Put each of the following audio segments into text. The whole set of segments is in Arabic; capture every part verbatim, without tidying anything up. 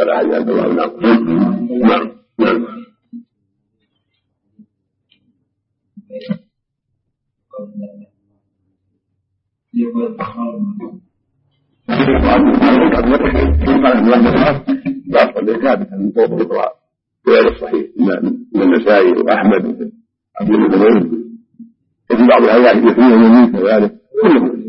ولا حاجة الله. نعم نعم نعم. لا ثابتا من فوق الإقرار غير الصحيح من النسائي وأحمد وعبد الله وفي بعض الآيات يحيي ويميت كذلك كلهم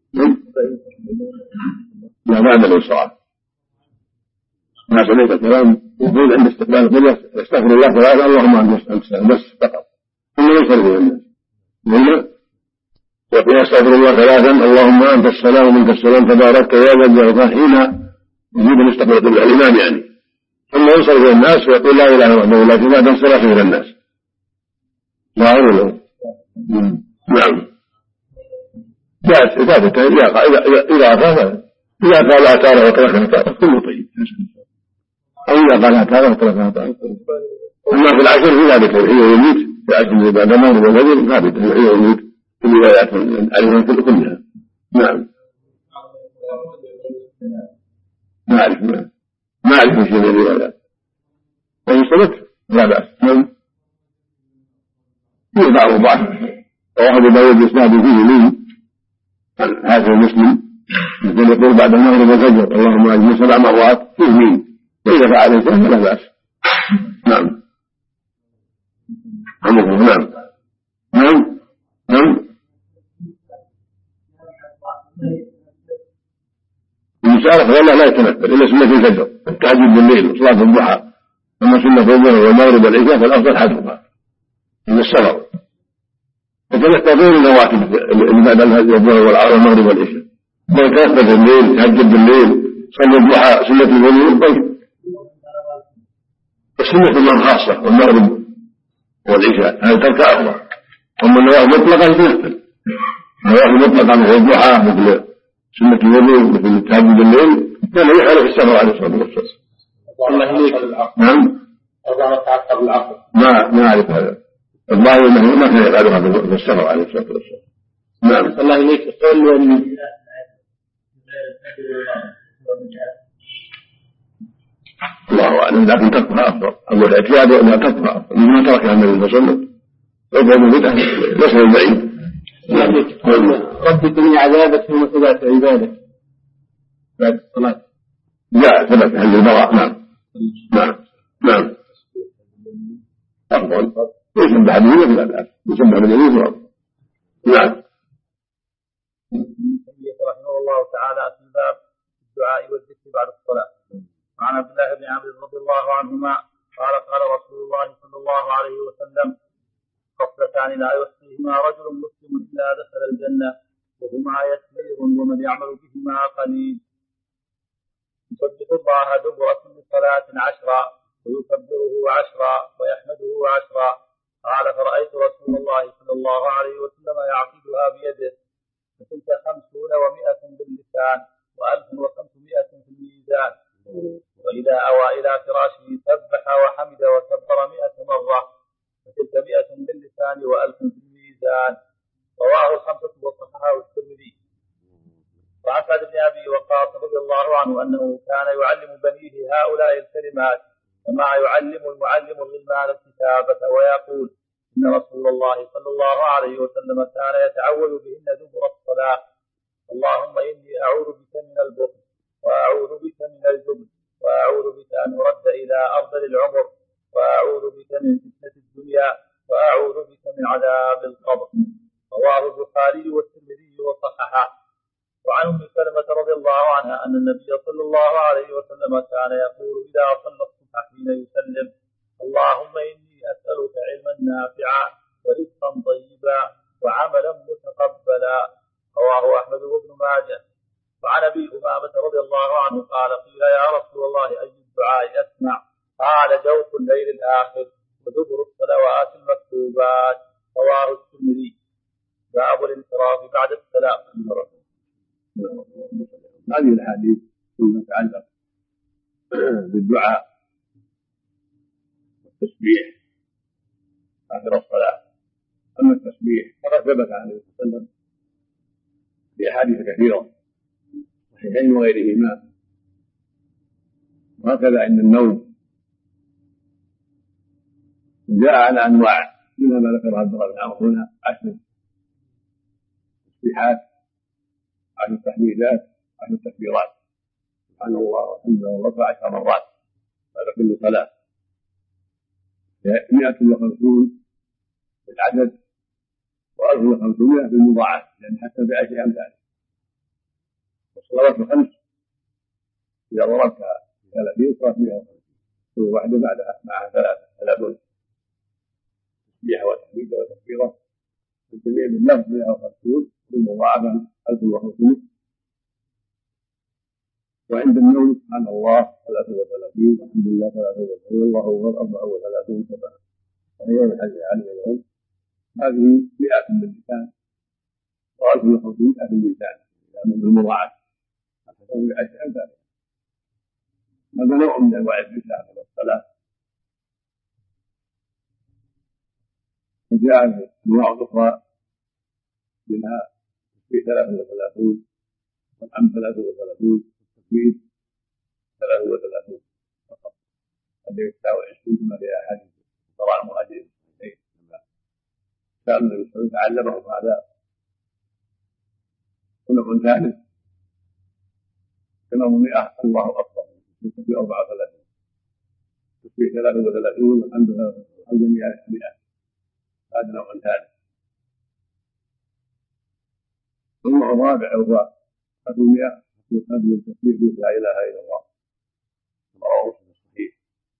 لا معنى للصلاة. ما سمعت الكلام يقول عند استقبال القبلة يستغفر الله ثلاثة اللهم أنت السلام بس فقط ثم يصرف الناس ثم يقول يستغفر الله ثلاثا اللهم أنت السلام ومنك السلام تبارك يا ذا الجلال حين يجيب الاستقبال القبلة الإمام يعني ثم يصرف الناس ويقول لا إله إلا الله لكن بعد انصراف إلى الناس لا أقول نعم جاءت إذا إذا قال إذا قال أتاره وتركها أتاره كله طيب أو إذا قال أتاره وتركها أتاره. أما في العشر في ذلك يحيي ويميت في العشر بعد المغرب والفجر ثابت يحيي ويميت في الروايات عليها كلها. نعم ما أعرف ما ما أعرف شيء من الروايات وإن صدق لا بأس. نعم في بعض ضعف وواحد داود يسناد فيه لين هذا المسلم مثل يقول بعد المغرب والفجر اللهم أجمع سبع مرات فيه مين وإذا فعل الإنسان فلا بأس. نعم نعم نعم نعم المشاركة والله لا يتنفل إلا سنة الفجر التهجد بالليل وصلاة الضحى. أما سنة الظهر والمغرب والعشاء فالأفضل حذفها من السفر فتنفل غير الرواتب اللي بعد الظهر والمغرب والعشاء ما يتنفل بالليل يهجد بالليل صلى الضحى سنة الظهر طيب السنة من خاصة والمغرب والعشاء هذا ترك أفضل. أما النوافل مطلقا تنفل النوافل مطلقا مثل الضحى مثل سنة الوضوء مثل التهجد بالليل كان يفعل في السفر عليه الصلاة والسلام. نعم ما ما أعرف هذا الظاهر أنه ما كان يفعلها في السفر عليه الصلاة والسلام. نعم الله إليك قول الله أعلم لكن تركها أفضل. أول الاعتياد أنها تركها أفضل مما تركها النبي صلى الله عليه وسلم ربما من بدعة ليس من بعيد. رد من عذابك ثم ثبات عبادك بعد الصلاة لا ثبت عند البراء. نعم نعم نعم أفضل يسبح باليمين لا بأس يسبح باليمين أفضل. نعم. رحمه الله تعالى في باب الدعاء والذكر بعد الصلاة. وعن عبد الله بن عمرو رضي الله عنهما قال قال رسول الله صلى الله عليه وسلم خصلتان لا يحصيهما رجل مسلم إلا دخل الجنة وهما يسير ومن يعمل بهما قليل. يسبح الله دبر كل صلاة عشرا ويكبره عشرا ويحمده عشرا. قال فرأيت رسول الله صلى الله عليه وسلم يعقدها بيده فتلك خمسون ومائة باللسان وألف وخمسمائة في الميزان. وإذا أوى إلى فراشه سبح وحمد وكبر مائة مرة فتلك مائة باللسان وألف في الميزان. رواه الخمسة وصححه الترمذي. وعن سعد بن أبي وقاص رضي الله عنه أنه كان يعلم بنيه هؤلاء الكلمات كما يعلم المعلم الغلمان الكتابة ويقول إن رسول الله صلى الله عليه وسلم كان يتعوذ بهن دبر الصلاة. اللهم إني أعوذ بك من البخل وأعوذ بك من الجبن وأعوذ بك أن أرد إلى أرذل العمر وأعوذ بك من فتنة الدنيا وأعوذ بك من عذاب القبر. رواه البخاري والترمذي وصححه. وعن أم سلمة رضي الله عنها أن النبي صلى الله عليه وسلم كان يقول إذا صلى الصبح حين يسلم اللهم إني أسألك علما نافعا ورزقا طيبا وعملا متقبلا. رواه أحمد وابن ماجه. وعن أبي أمامة رضي الله عنه قال قيل يا رسول الله أي الدعاء أسمع؟ قال جوف الليل الآخر ودبر الصلوات المكتوبات. رواه الترمذي. باب الانصراف بعد السلام. هذه الحديث فيما يتعلق بالدعاء والتسبيح آخر الصلاة. أما التسبيح فقد ثبت عن النبي صلى الله عليه وسلم بأحاديث كثيرة صحيحين وغيرهما وهكذا عند النوم جاء على أنواع منها ما ذكر عبد الله بن عمرو هنا عشر تسبيحات عشر تحميدات عشر تكبيرات سبحان الله والحمد لله والله عشر مرات بعد كل صلاة مئة وخمسون بالعدد وألف وخمسمائة بالمضاعف لأن حتى بعشر أمثال والصلوات الخمس إذا ضربتها في ثلاثين صارت مئة وخمسين كل واحدة بعدها معها ثلاثة ثلاثون تسبيحة وتحميدة وتكبيرة الجميع باللفظ مئة وخمسون بالمضاعفة ألف وخمسمائة. وعند النوم سبحان الله ثلاثة وثلاثين والحمد لله ثلاثة وثلاثين والله أكبر أربعة وثلاثون سبعة وهي من حديث علي اليوم هذه مئة باللسان وألف وخمسمائة باللسان لأنه بالمضاعف حتى بعشر أمثال. هذا نوع من أنواع اللسان في الصلاة. وجاء أنواع أخرى منها في ثلاثة وثلاثون والحمد ثلاثة وثلاثون والتكبير ثلاثة وثلاثون فقط هذا يساوي عشرين كما في أحاديث طبعا المهاجرين لما كان النبي صلى الله عليه وسلم علمهم هذا. ونوع ثالث كلام مئة الله أكبر في أربعة وثلاثين تسبيح ثلاثة وثلاثون والحمد لله الجميع مئة هذا نوع ثالث. النوع الرابع هو أدوية يقدم التسبيح لا إله إلا الله رواه مسلم صحيح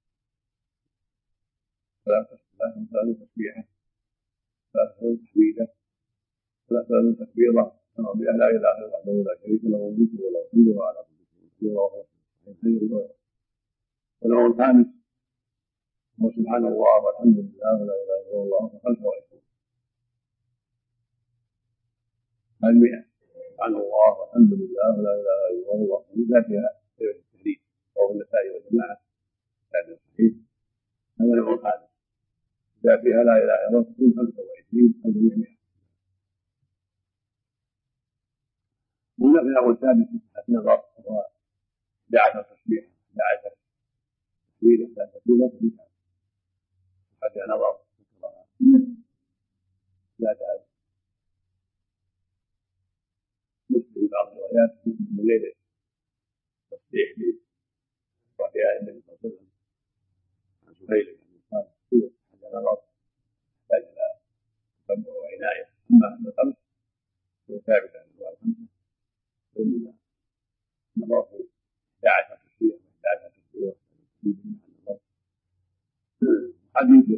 ثلاثة ثلاثة تسبيحة ثلاثة تحميدة ثلاثة تكبيرة لا إله إلا الله وحده لا شريك له الملك وله الحمد وهو على كل شيء قدير. ونوع الخامس هو سبحان الله والحمد لله ولا إله إلا الله وخمسة وعشرون المئة سبحان الله والحمد لله ولا اله الا الله لا فيها سيره التحريم وهو النسائي والجماعه هذا صحيح. هذا نوع خامس اذا فيها لا اله الا الله تكون خمسة وعشرين الجميع مئة. ونحن نوع ثالث في النظر هو احدى عشر تسبيحه احدى عشر تسبيحه لا تكون تسبيحه حتى نظر لا تعرف مسلم بعض الروايات من الليل تصحيح به وحياء النبي صلى الله عليه وسلم عن سهيل بن قال هي حتى نظر يحتاج الى تتبع وعنايه. اما ان الخمس هو ثابت عن الروايه الخمسه وانما نظر في احدى عشر تسبيحه واحدى عشر تسبيحه حديث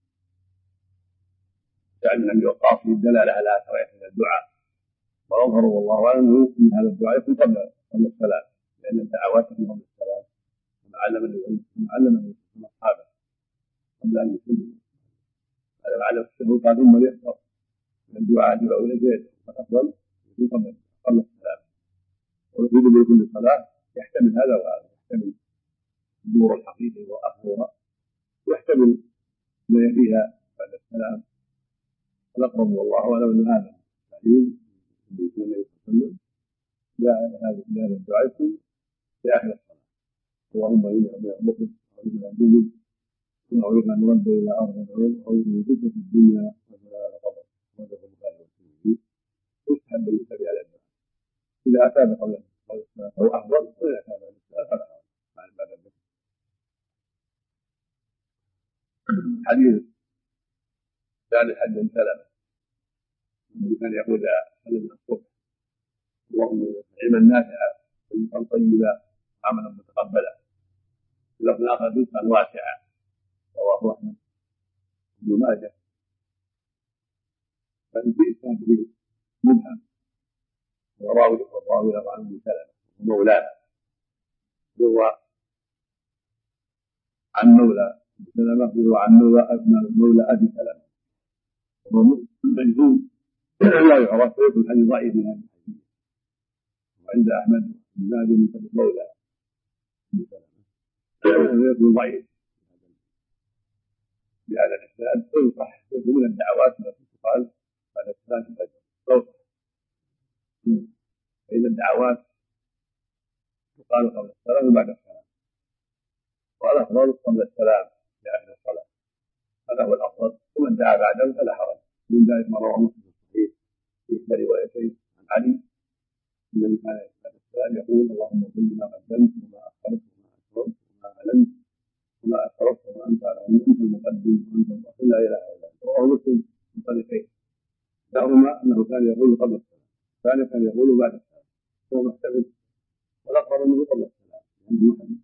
سعد بن ابي وقاص الدلاله على اثريات الدعاء وأظهر والله أعلم أن هذا الدعاء يكون قبل قبل السلام لأن الدعوات تكون قبل السلام كما علم من أصحابه قبل أن يسلموا. هذا على السهول قال ثم يحفظ من الدعاء يدعو إلى زيد فالأفضل يكون قبل قبل السلام. ويريد بكل صلاة يحتمل هذا وهذا يحتمل النور الحقيقي وآخرها ويحتمل ما يأتيها بعد السلام. الأقرب والله أعلم أن هذا التعليم النبي صلى الله عليه وسلم جاء هذا الدعاء في آخر الصلاة اللهم إني أمرك وإني أدعوك ونعوذ أن نرد إلى أرض العلم أو من فتنة في الدنيا وبلاء القبر وجه البخاري والترمذي يستحب أن يتبع على الدعاء إذا أتى قبل الصلاة أو أفضل وإذا أتى بعد الصلاة فلا حرج مع بعد الذكر. حديث ثالث حج سلمة كان يقول سلم الصبح اللهم علما نافعا ورزقا طيبا عملا متقبلا لفظ اخر رزقا واسعا رواه احمد بن ماجه. ففي اسناده مبهم وراوي والراوي له عنه سلمة ومولاه يروى عن مولى سلمة يروى عن مولى ابي سلمة وهو مجهول لا يعرف ويكون حديث ضعيف من هذه الحديث. وعند احمد بن ماجه من حديث مولى ابي سلمة ويكون ضعيف بهذا الاسناد ويصح يكون من الدعوات التي تقال بعد الصلاه الفجر توصح. فإذا الدعوات تقال قبل الصلاه وبعد الصلاه والأفضل قبل السلام في آخر الصلاة، هذا هو الأفضل، ومن دعا بعده فلا حرج. من ذلك ما رواه مسلم في الصحيح في إحدى روايتين عن علي النبي كان بعد السلام يقول اللهم صل ما قدمت وما أخرت وما أسررت وما أعلنت وما أسررت وما أنت أعلم، أنت المقدم وأنت المؤخر لا إله إلا أنت. رواه مسلم من طريقين، إحداهما أنه كان يقول قبل السلام، الثاني كان يقول بعد السلام، هو محتفل، والأقرب أنه قبل السلام لأنه محدث.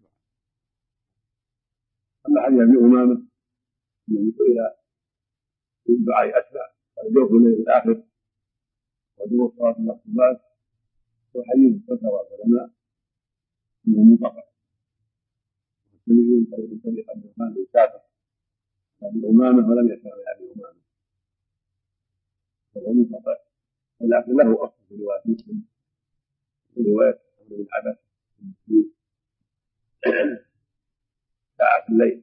أما حديث أبي أمامة الذي سئل في الدعاء أسمع قال جوف الليل الآخر ودور صلاة المكتوبات، وحديث ذكر العلماء أنه منقطع، والسبيل من طريق عبد الرحمن بن سعد أبي أمامة ولم يسمع من أبي أمامة، وهو منقطع، ولكن له أصل في رواية مسلم ورواية عمرو بن عباس في ساعة الليل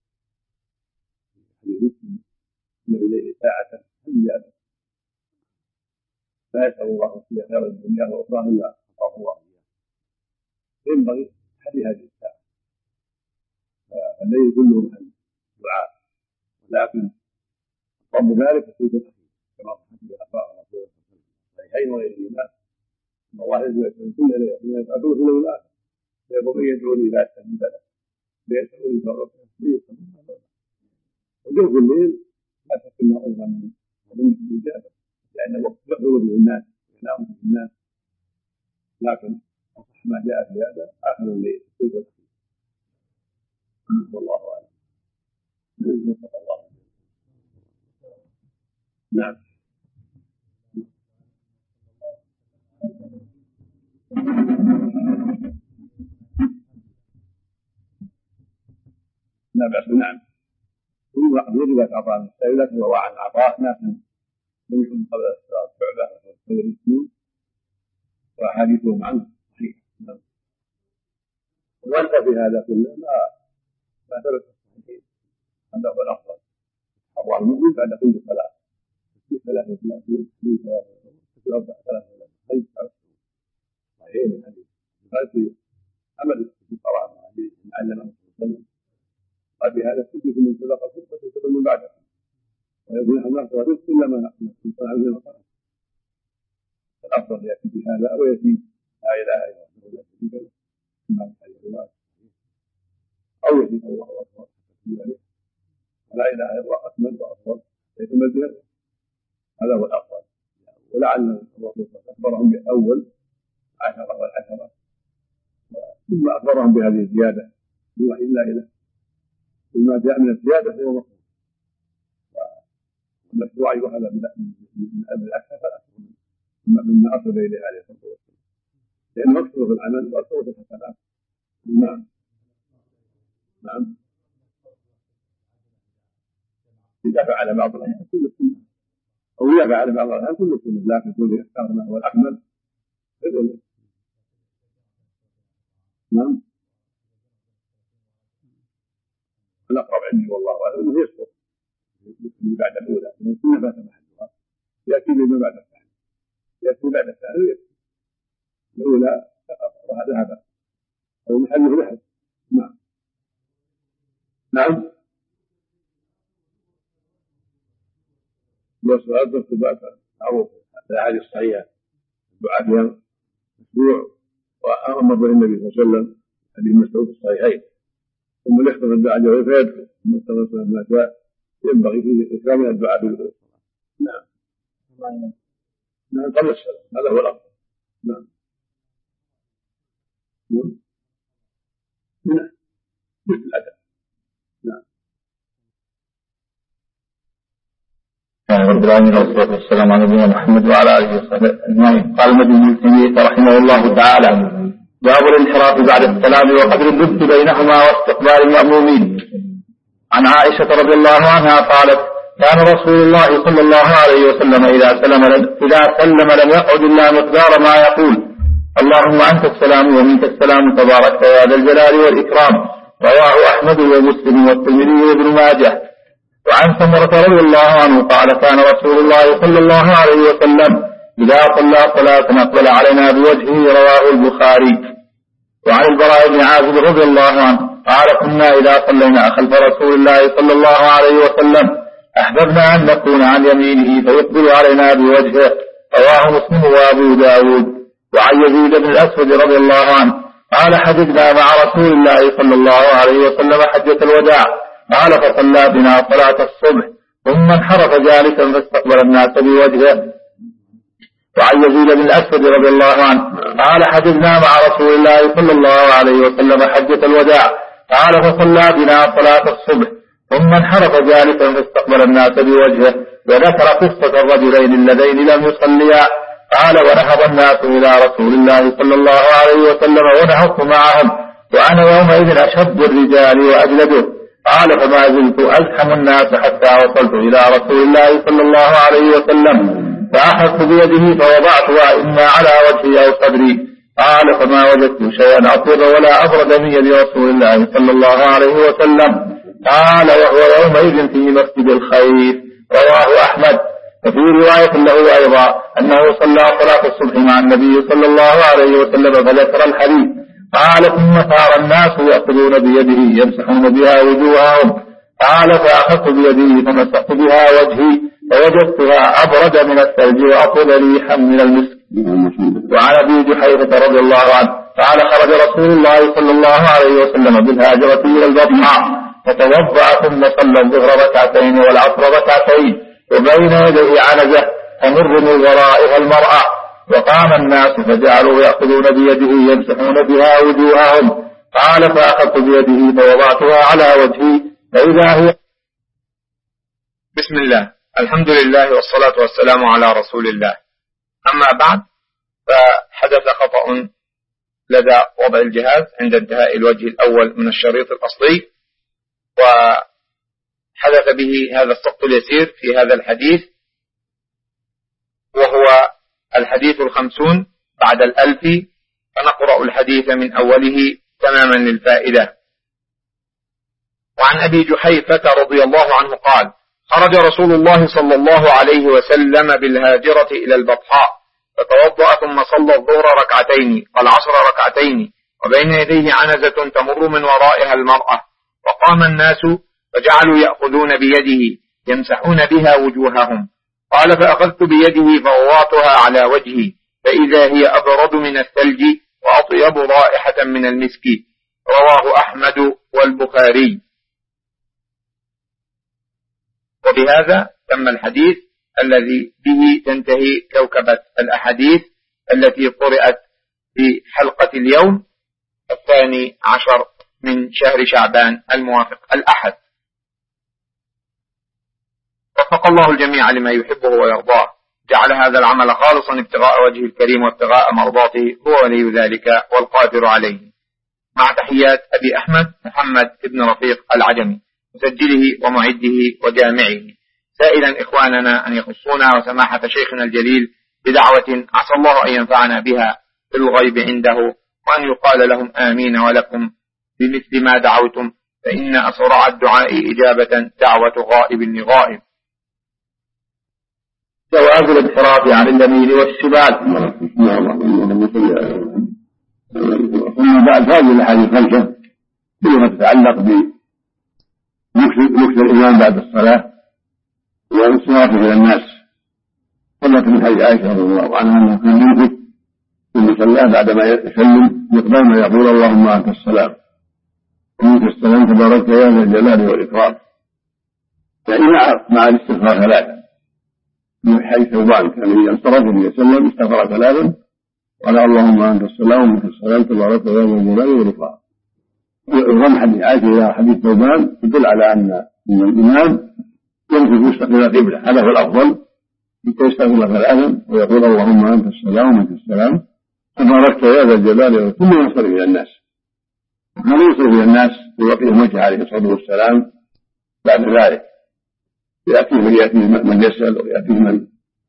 في مسلم إن الليل ساعة هي لا يسأل الله فيها خير الدنيا والأخرى إلا أعطاه الله إياه، ينبغي حل هذه الساعة، فالليل كله محل دعاء، ولكن رب ذلك الثلث الأخير كما صحت به الأخبار رسول الله صلى الله عليه وسلم صحيحين وغيرهما أن الله يدعو كل ليلة من يدعو في الليل الآخر فيقول يدعوني لا أستجيب له ليسألوني فربنا ليسألوني له، وجوف الليل لا شك أنه أيضا من ضمن الإجابة لأن الوقت يحضر به الناس وينام به الناس، لكن أصح ما جاء في هذا آخر الليل الثلث الأخير. والله أعلم. وفق الله. نعم. لا بأس. نعم. وجبت عطاء السيدة ووعى العطاء ناس لم يكن قبل الصلاة فعلا والتوريثين وأحاديثهم عنه صحيح. نعم. وأنت في هذا كله ما ما ثبت الصحيحين، هذا هو الأفضل. الله المؤمن بعد كل صلاة في ثلاثة وثلاثين في ثلاثة في أربعة ثلاثة وثلاثين صحيح من حديث هذه عمل الصلاة مع حديث علمه صلى الله عليه وسلم قال بهذا تجد من سبق الخطبة تسبق من بعده، ويقول نحن نحن رزق إلا ما نصنع عليه مقام. الأفضل يأتي بهذا أو يأتي لا إله إلا الله لا شريك له كما في حديث الله، أو يأتي الله أكبر ولا إله إلا الله أكمل وأفضل يكمل بهذا، هذا هو الأفضل. ولعل الرسول أخبرهم بأول عشرة والعشرة ثم أخبرهم بهذه الزيادة بالوحي إلا إله، وما جاء من الزيادة هو مطلوب، والمشروع وهذا من أبل الأكثر فالأكثر مما أصل إليه عليه الصلاة والسلام، لأنه أكثر في العمل وأكثر في الحسنات. نعم. نعم. إذا فعل بعض الأحيان كل السنة، أو إذا فعل بعض الأحيان كل السنة، لكن كل يختار ما هو الأكمل. نعم. الأقرب عندي والله أعلم أنه يسقط اللي بعد الأولى، لأن السنة فات محلها، يأتي بما بعد الثاني، يأتي بعد الثاني ويأتي الأولى وهذا هذا أو محله لحد. نعم. نعم. والسؤال بالثبات معروف الأحاديث الصحيحة الدعاء فيها مشروع، وأمر به النبي صلى الله عليه وسلم حديث مسعود الصحيحين، ثم يختم الدعاء جوه فيدخل ثم استغفر ما شاء، ينبغي فيه إكرام من الدعاء في الصلاة. نعم. نعم قبل السلام هذا هو الأفضل. نعم. نعم. نعم. مثل الأداء. نعم. رب العالمين والصلاة والسلام على نبينا محمد وعلى آله وصحبه أجمعين. قال المجد بن تيمية رحمه الله تعالى: باب الانحراف بعد السلام وقدر اللبث بينهما واستقبال المأمومين. عن عائشة رضي الله عنها قالت: كان رسول الله صلى الله عليه وسلم إذا سلم إذا سلم لم يقعد إلا مقدار ما يقول: اللهم أنت السلام ومنك السلام تبارك يا ذا الجلال والإكرام. رواه أحمد ومسلم والترمذي وابن ماجه. وعن سمرة رضي الله عنه قال: كان رسول الله صلى الله عليه وسلم إذا صلى صلاة أقبل علينا بوجهه. رواه البخاري. وعن البراء بن عازب رضي الله عنه قال كنا إذا صلينا خلف رسول الله صلى الله عليه وسلم أحببنا أن نكون عن يمينه فيقبل علينا بوجهه. رواه مسلم وأبو داود. وعن يزيد بن الأسود رضي الله عنه قال حججنا مع رسول الله صلى الله عليه وسلم حجة الوداع قال فصلى بنا صلاة الصبح ثم انحرف جالسا فاستقبل الناس بوجهه. وعن يزيد بن الأسود رضي الله عنه قال حججنا مع رسول الله صلى الله عليه وسلم حجة الوداع قال فصلى بنا صلاة الصبح ثم انحرف جالسا فاستقبل الناس بوجهه. وذكر قصة الرجلين اللذين لم يصليا قال ونهض الناس إلى رسول الله صلى الله عليه وسلم ونهضت معهم وأنا يومئذ أشد الرجال وأجلده. قال فما زلت أزحم الناس حتى وصلت إلى رسول الله صلى الله عليه وسلم فأخذت بيده فوضعتها إما على وجهي أو صدري. قال فما وجدت شيئا أطيب ولا أبرد من يد رسول الله صلى الله عليه وسلم. قال وهو يومئذ في مسجد الخير. رواه أحمد. وفي رواية له أيضا أنه صلى صلاة الصبح مع النبي صلى الله عليه وسلم فذكر الحديث. قال ثم صار الناس يأخذون بيده يمسحون بها وجوههم. قال فأخذت بيده فمسحت بها وجهي فوجدتها أبرد من الثلج وأطيب ريحا من المسك. وعن أبي جحيفة رضي الله عنه قال خرج رسول الله صلى الله عليه وسلم بالهاجرة إلى البطحاء فتوضأ ثم صلى الظهر ركعتين والعصر ركعتين وبين يديه عنزة تمر من ورائها المرأة. وقام الناس فجعلوا يأخذون بيده يمسحون بها وجوههم. قال فأخذت بيده فوضعتها على وجهي فإذا هي. بسم الله، الحمد لله والصلاة والسلام على رسول الله. أما بعد، فحدث خطأ لدى وضع الجهاز عند انتهاء الوجه الأول من الشريط الأصلي، وحدث به هذا السقط اليسير في هذا الحديث، وهو الحديث الخمسون بعد الألف، فنقرأ الحديث من أوله تماما للفائدة. وعن أبي جحيفة رضي الله عنه قال خرج رسول الله صلى الله عليه وسلم بالهاجرة إلى البطحاء فتوضأ ثم صلى الظهر ركعتين والعصر ركعتين وبين يديه عنزة تمر من ورائها المرأة. وقام الناس فجعلوا يأخذون بيده يمسحون بها وجوههم. قال فأخذت بيده فوضعتها على وجهي فإذا هي أبرد من الثلج وأطيب رائحة من المسك. رواه أحمد والبخاري. وبهذا تم الحديث الذي به تنتهي كوكبة الأحاديث التي قرأت في حلقة اليوم الثاني عشر من شهر شعبان الموافق الأحد. وفق الله الجميع لما يحبه ويرضاه، جعل هذا العمل خالصا ابتغاء وجهه الكريم وابتغاء مرضاته، هو ولي ذلك والقادر عليه. مع تحيات أبي أحمد محمد بن رفيق العجمي، مسجله ومعده وجامعه، سائلا إخواننا أن يخصونا وسماحة شيخنا الجليل بدعوة عسى الله أن ينفعنا بها في الغيب عنده، وأن يقال لهم آمين ولكم بمثل ما دعوتم، فإن أسرع الدعاء إجابة دعوة غائب لغائب. جواز الانحراف عن اليمين والشمال. ثم بعد هذه الأحاديث الخمسة فيما تتعلق بمكث الإمام بعد الصلاة وانصرافه إلى الناس. قلت من حديث عائشة رضي الله عنها أنه كان يمكث في المصلى بعدما يسلم مقدار ما يقول اللهم أنت السلام ومنك السلام تبارك يا ذا الجلال والإكرام، يعني مع مع الاستغفار ثلاثا. من حديث ثوبان كان إذا انصرف النبي صلى الله عليه وسلم استغفر ثلاثا قال اللهم أنت السلام ومنك السلام تبارك يا ذا الجلال والإكرام. وضم حديث عائشة إلى حديث ثوبان يدل على أن الإمام يمكث يستقبل القبلة، هذا هو الأفضل، حتى يستغفر ثلاثا ويقول اللهم أنت السلام ومنك السلام تبارك يا ذا الجلال، ثم ينصرف إلى الناس. وكان ينصرف إلى الناس ويوقفهم وجهه عليه الصلاة والسلام. بعد ذلك يأتيه من يأتيه من يسأل ويأتيه من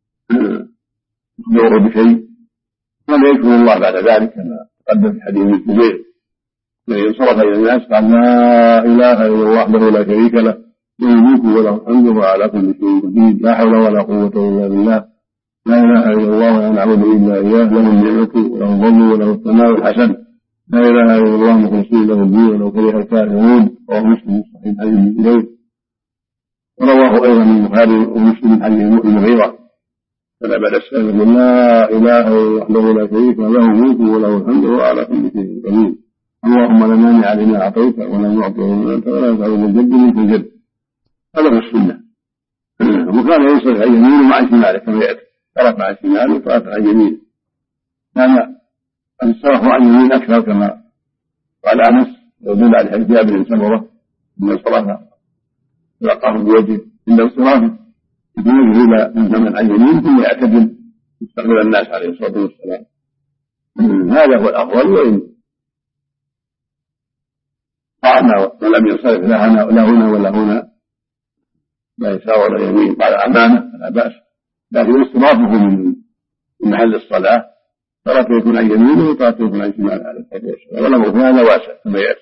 يخبره بشيء، ولا يذكر الله بعد ذلك كما تقدم في حديث الزبير الذي انصرف إلى الناس قال لا إله إلا الله وحده لا شريك له له الملك وله الحمد وهو على كل شيء قدير لا حول ولا قوة إلا بالله لا إله إلا الله ولا نعبد إلا إياه له النعمة وله الفضل وله الثناء الحسن لا اله الا الله مخلصين له الدين ولو كره الكافرون. رواه مسلم في صحيح حديث اليه. ورواه ايضا البخاري ومسلم حديث المغيرة فلا بعد السلام يقول لا اله الا وحده لا شريك له الملك وله الحمد وهو على كل شيء قدير. اللهم لا مانع لما اعطيت ولا معطي لما انت ولا ينفع ذا الجد منك الجد. هذا هو السنه. وكان ينصرف عن يمينه مع شماله كما ياتي، صرف عن شماله وصرف عن يمينه. كان الصرف عن يمين اكثر كما قال انس يدل على حديث جابر بن سمره ان صرف يلقاه بوجهه عند انصرافه بوجهه الى من عن يمين ثم يعتدل يستقبل الناس عليه الصلاه والسلام. هذا هو الافضل. وان قعنا ولم ينصرف لا هنا ولا هنا ولا هنا لا يسار ولا يمين قال امامه فلا باس، لكن اصطرافه من محل الصلاه ترك يكون عن يمينه وترك يكون عن شماله عليه الصلاه والسلام، والامر في هذا واسع كما ياتي.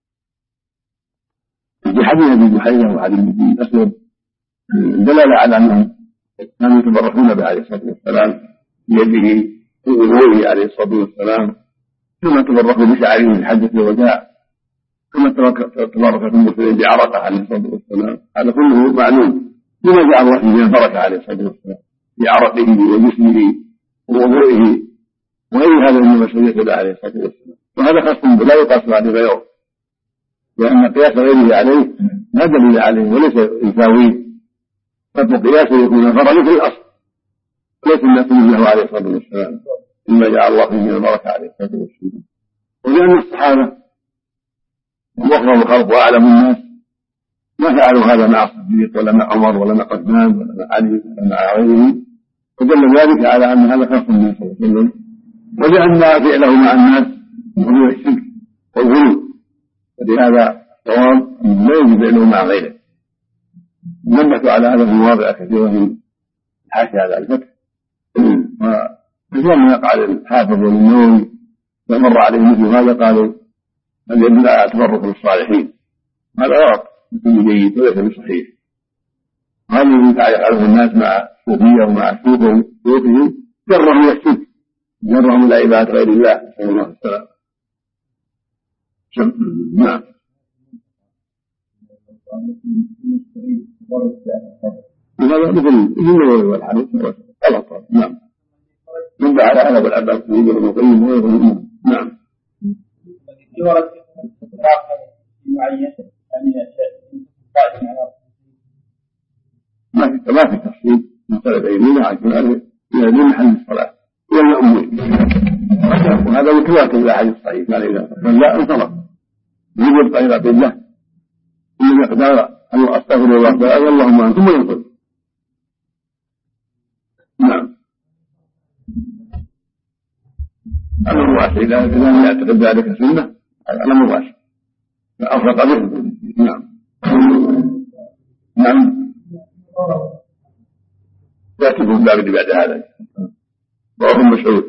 في حديث ابي جحيفه وحديث ابن اسود دلاله على انهم كانوا يتبركون به عليه الصلاه والسلام بيده ووضوئه عليه الصلاه والسلام، ثم تبركوا بشعره في حجه الوداع، ثم تبارك المسلمين بعرقه عليه الصلاه والسلام. هذا كله معلوم بما جعل الله فيه البركه عليه الصلاه والسلام بعرقه وجسمه ووضوئه وغير هذا من مسؤوليته عليه الصلاه والسلام. وهذا خاص لا يقاس عليه غيره، لان قياس غيره عليه لا دليل عليه وليس يساويه، فالقياس يكون فرضا في الاصل ليس الناس له عليه الصلاه والسلام بما جعل الله فيه البركه عليه الصلاه والسلام. ولان الصحابه وأخرى الخلق وأعلم الناس ما فعلوا هذا مع الصديق ولا مع عمر ولا مع عثمان ولا مع علي ولا مع غيره، فدل ذلك على أن هذا خاص بالنبي صلى الله عليه وسلم، ولأن فعله مع الناس هو الشرك والغلو، فلهذا الصواب أنه لا يجب فعله مع غيره. نبهت على هذا في مواضع كثيرة من حاشية هذا الفتح، وكثيرا ما يقع للحافظ والنووي فمر عليه مثل هذا قالوا هل يدل على تبرك بالصالحين، هذا غلط يكون جيد وليس بصحيح. هذا الذي يفعله الناس مع صوفيه ومع شيوخهم جرهم الى الشرك، جرهم الى عباده غير الله نسال الله السلامه. نعم. هذا مثل النووي والحديث غلط. نعم. من على هذا والعباس بن ابن القيم وغيره. نعم. ورد معين يعني ما في ما في تفصيل مسألة يمينه عن شماله إلى محل الصلاة إلى المأمون، وهذا متواتر إلى حديث صحيح قال إذا صلى انصرف يجب طيب بالله إن مقدار الله أستغفر الله تعالى اللهم أنت ثم ينصرف. نعم. الأمر واسع إذا لم يعتقد ذلك سنة الأمر واسع فأفرق به. نعم. نعم. يأتي بالباب اللي بعد هذا وهو مسعود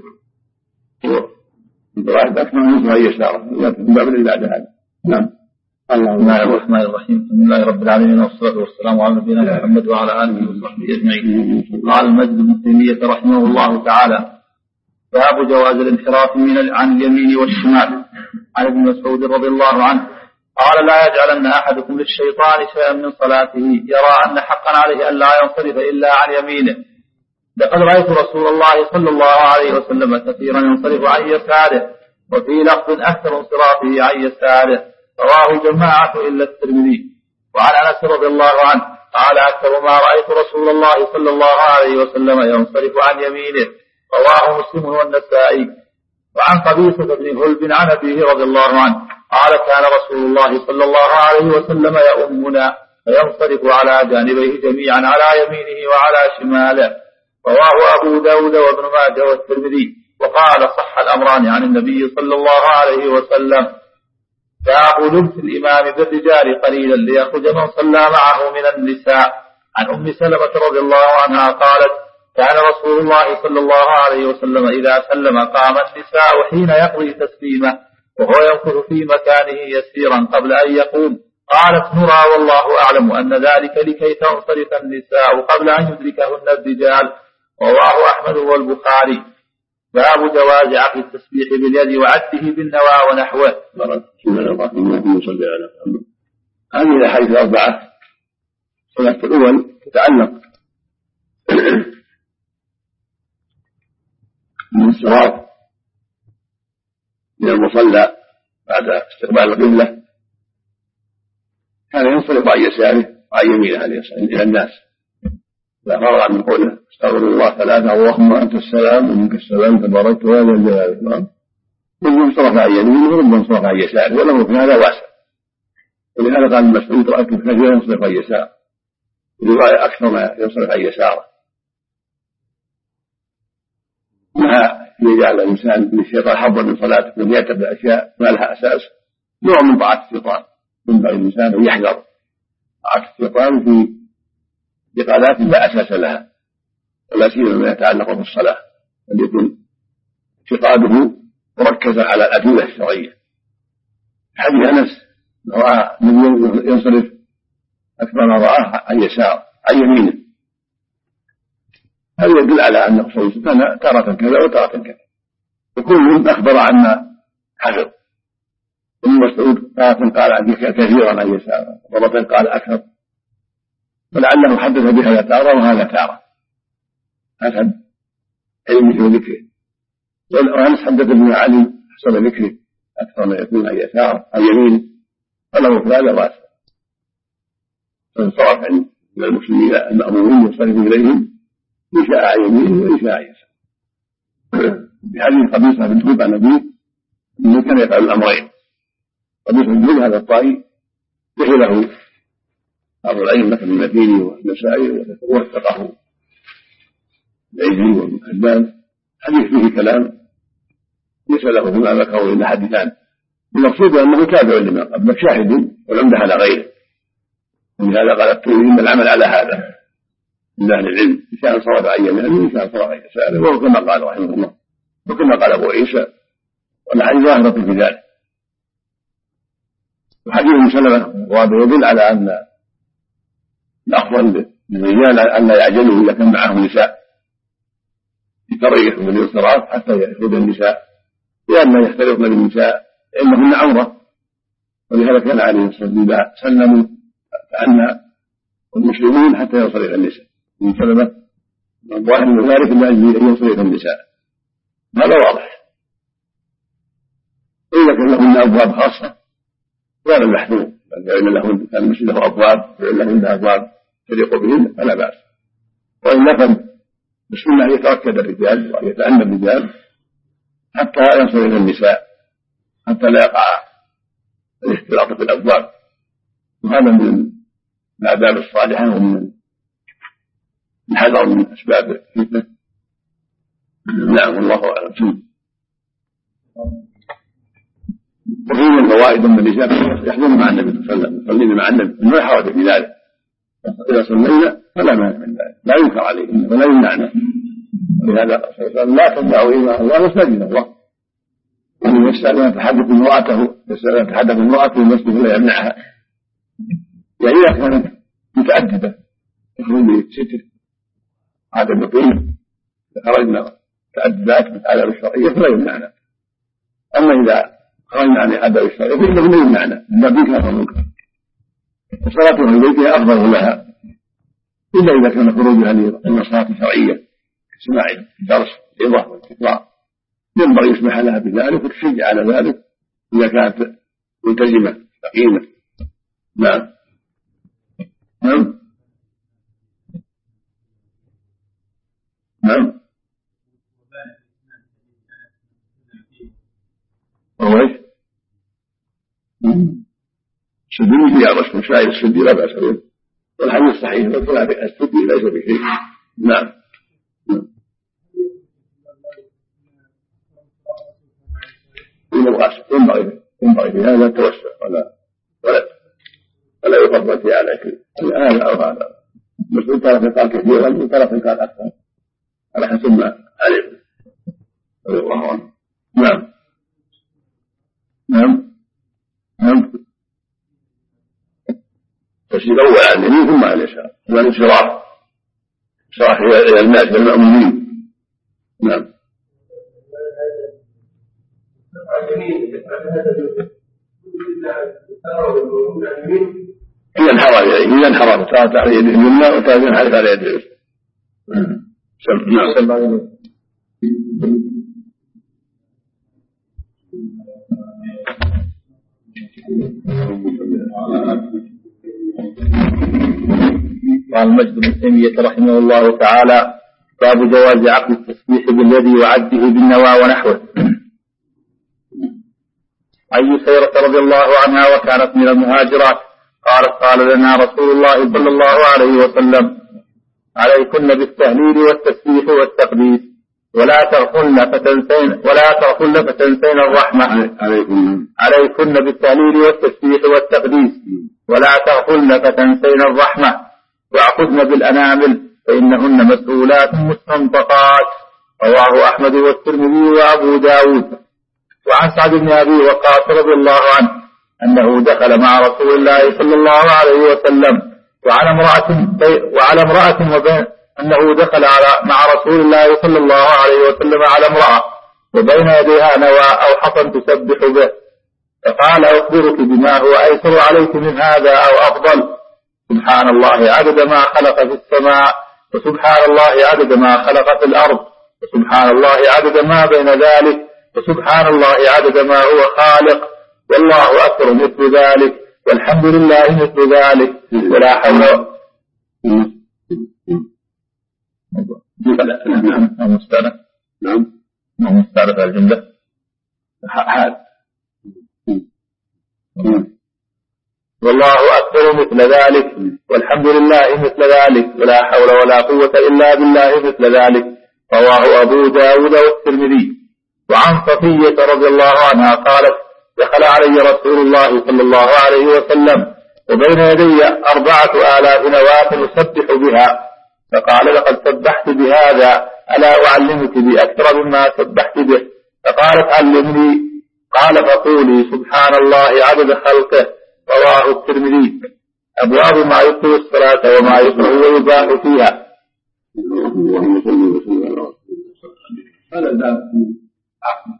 واحد أكثر من يسمع يساره يأتي بالباب اللي بعد هذا. نعم. اللهم الرحمن الرحيم. الحمد لله رب العالمين والصلاة والسلام على نبينا محمد وعلى آله وصحبه أجمعين. قال المجد بن تيمية رحمه الله تعالى: باب جواز الانحراف من عن اليمين والشمال. عن ابن مسعود رضي الله عنه قال: لا يجعلن أحدكم للشيطان شيئا من صلاته يرى أن حقا عليه أن لا ينصرف إلا عن يمينه. لقد رأيت رسول الله صلى الله عليه وسلم كثيرا ينصرف عن يساره، وفي لفظ أكثر انصرافه عن يساره. رواه جماعة إلا الترمذي. وعن أنس رضي الله عنه قال: أكثر ما رأيت رسول الله صلى الله عليه وسلم ينصرف عن يمينه. رواه مسلم والنسائي. وعن قبيصة بن هلب عن أبيه رضي الله عنه قال: كان رسول الله صلى الله عليه وسلم يؤمنا فينصرف على جانبيه جميعا على يمينه وعلى شماله. رواه أبو داود وابن ماجه والترمذي. وقال: صح الأمران عن النبي صلى الله عليه وسلم. باب لبس الإمام بالرجال قليلا ليخرج من صلى معه من النساء. عن أم سلمة رضي الله عنها قالت: كان رسول الله صلى الله عليه وسلم إذا سلم قام النساء حين يقضي تسليمه وهو يمكث في مكانه يسيرا قبل أن يقوم. قالت: نرى والله أعلم أن ذلك لكي تنصرف النساء قبل أن يدركهن الرجال. رواه أحمد والبخاري. باب جواز عقد التسبيح باليد وعده بالنوى ونحوه. بسم الله الرحمن الرحيم. صلى على محمد. هذه الاحاديث الاربعه الصلاه الاول تتعلق بالانصراف من المصلى بعد استقبال القبله، كان ينصرف عن يساره وعن يمينه الى الناس إذا فرغ من قوله استغفر الله ثلاثة اللهم أنت السلام ومنك السلام تباركت ويا ذا الجلال والإكرام، ربما انصرف عن يمينه وربما انصرف عن يساره، وله في هذا واسع. ولهذا قال المسعود رأيت كثيرا ينصرف عن يساره، ورواية أكثر ما ينصرف عن يساره. ما يجعل الإنسان من الشيطان حظا من صلاته وأن يأتي بأشياء ما لها أساس، نوع من طاعة الشيطان. ينبغي الإنسان أن يحذر طاعة الشيطان في اعتقادات لا أساس لها، ولا سيما ما يتعلق بالصلاة، أن يكون اعتقاده مركزا على الأدلة الشرعية. حديث أنس رأى من ينصرف أكبر ما رآه عن يسار عن يمينه، هذا يدل على أن الرسول كان تارة كذا وتارة كذا، وكل أخبر عما حفظ. ابن مسعود تارة قال كثيرا عن يسار، ومرة قال أكثر، فلعله حدث بهذا تارة وهذا تارة حسب علمه وذكره. وأنس حدث ابن علي حسب ذكره أكثر ما يكون عن يسار عن يمين، فله في هذا واسع. فانصرف عن المسلمين المأمومين ينصرف إليهم إن شاء عن يمينه وإن شاء عن يساره. بحديث قبيصة بن ذؤب عن أبيه أنه كان يفعل الأمرين. قبيصة بن ذؤب هذا الطائي له بعض الأئمة مثل المديني والنسائي ووثقه العيدي وابن حبان. حديث فيه كلام ليس له فيما ذكره إلا حديثان، المقصود أنه تابع لما قبل شاهد والعمدة على غيره. ولهذا قال الطويل إن العمل على هذا من أهل العلم، إن شاء صواب عن يمينه وإن شاء صواب عن يساره، وهو كما قال رحمه الله وكما قال أبو عيسى، والحديث ظاهرة في ذلك. وحديث ابن سلمة وهذا يدل على أن الأفضل للرجال أن لا يعجلوا إذا كان معهم نساء يتريح من الانصراف حتى يخرج النساء، لأن يختلطن بالنساء لأنهن عورة. ولهذا كان عليه الصلاة والسلام سلموا كأن المسلمين حتى ينصرف النساء من سلمة ظاهر من ذلك لأجل أن ينصرف النساء، هذا واضح. إذا كان لهن أبواب خاصة غير المحذور، لأن لهن كان المسجد له أبواب لهن أبواب تليق بهن فلا بأس. وإن لكن السنة أن يتركز الرجال وأن يتأنى الرجال حتى ينصرف النساء، حتى لا يقع الاختلاط في الأبواب، وهذا من الآداب الصالحة ومن الحذر من أسباب الفتنة. نعم والله أعلم. وفي من فوائد من النساء يحضرن مع النبي صلى الله عليه وسلم، يصلين مع النبي، ما حرج في ذلك. إذا صلينا فلا مانع من ذلك، لا ينكر عليهن ولا يمنعنا. ولهذا صلى الله عليه وسلم لا تمنعوا إلا الله مساجد الله. ومن يسأل أن يتحدث امرأته يسأل أن يتحدث امرأته المسجد لا يمنعها، يعني إذا كانت متأدبة تخرج بستر هذا بطيء، خرجنا تأدبات بالآداب الشرعية فلا يمنعنا. أما إذا خرجنا عن الآداب الشرعية فإنه لا يمنعنا إلا بإنكار المنكر. وصلاتها في بيتها أفضل لها، إلا إذا كان خروجها للمصلحة الشرعية كسماع الدرس والعظة والتكرار، ينبغي يسمح لها بذلك وتشجع على ذلك إذا كانت ملتزمة سقيمة. نعم نعم نعم وهو ايش؟ السدي فيها رسم شاعر السدي لا بأس به، والحديث صحيح والصلاة السدي ليس بشيء. نعم ينبغي ينبغي في هذا التوسع ولا ولا ولا يفضل في على كل هذا أو هذا، مسؤول طرف قال كثيرا وطرف قال أكثر على حسب ما علم رضي الله عنه. نعم نعم نعم تسير الأول على اليمين ثم على اليسار، والانصراف صراحة إلى الناس المأمومين. نعم إذا انحرى إذا انحرى وتعالت على يد اليمنى وتعالت ينحرف على يد اليسرى. نعم. قال مجد بن تيمية رحمه الله تعالى: باب جواز عقد التسبيح باليد وعده بالنوى ونحوه. عن يسيرة رضي الله عنها وكانت من المهاجرات قالت: قال لنا رسول الله صلى الله عليه وسلم: عليكن بالتهليل والتسبيح والتقديس ولا تغفلن فتنسين ولا تغفلن فتنسين الرحمة. عليكن بالتهليل والتسبيح والتقديس ولا تغفلن فتنسين الرحمة وعقدن بالأنامل فإنهن مسؤولات مستنطقات. رواه أحمد والترمذي وأبو داود. وعن سعد بن أبي وقاص رضي الله عنه أنه دخل مع رسول الله صلى الله عليه وسلم وعلى امرأة وعلى امرأة وبين أنه دخل على مع رسول الله صلى الله عليه وسلم على امرأة وبين يديها نوى أو حصن تسبح به، فقال: أخبرك بما هو أيسر عليك من هذا أو أفضل. سبحان الله عدد ما خلق في السماء، وسبحان الله عدد ما خلق في الأرض، وسبحان الله عدد ما بين ذلك، وسبحان الله عدد ما هو خالق، والله أكبر مثل ذلك، والحمد لله مثل ذلك، ولا حول. نعم مستأنف. نعم نعم مستأنف الجملة حال. والله أكبر مثل ذلك، والحمد لله مثل ذلك، ولا حول ولا قوة إلا بالله مثل ذلك. رواه أبو داود والترمذي. وعن صفية رضي الله عنها قالت: دخل علي رسول الله صلى الله عليه وسلم وبين يدي أربعة آلاف نواة أسبح بها، فقال: لقد سبحت بهذا، ألا أعلمك بأكثر مما سبحت به؟ فقالت: علمني. قال: فقولي: سبحان الله عدد خلقه. رواه الترمذي. أبواب ما يقوي الصلاة وما يكره ويباح فيها. هذا الباب عقد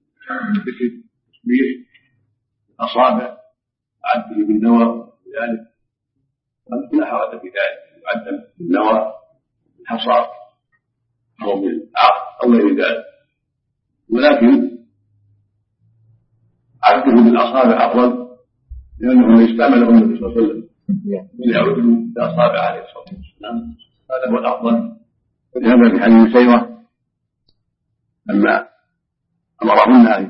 تسبيح الأصابع عده بالنوى ذلك، لا حرج في ذلك، يعد بالنوى بالحصى أو بالعقد أو غير ذلك، ولكن عده بالأصابع أفضل، لأنه يستعمله النبي صلى الله عليه وسلم من يعود بأصابع عليه الصلاة والسلام، هذا هو الأفضل. ولهذا في حديث سيرة لما أمرهن أن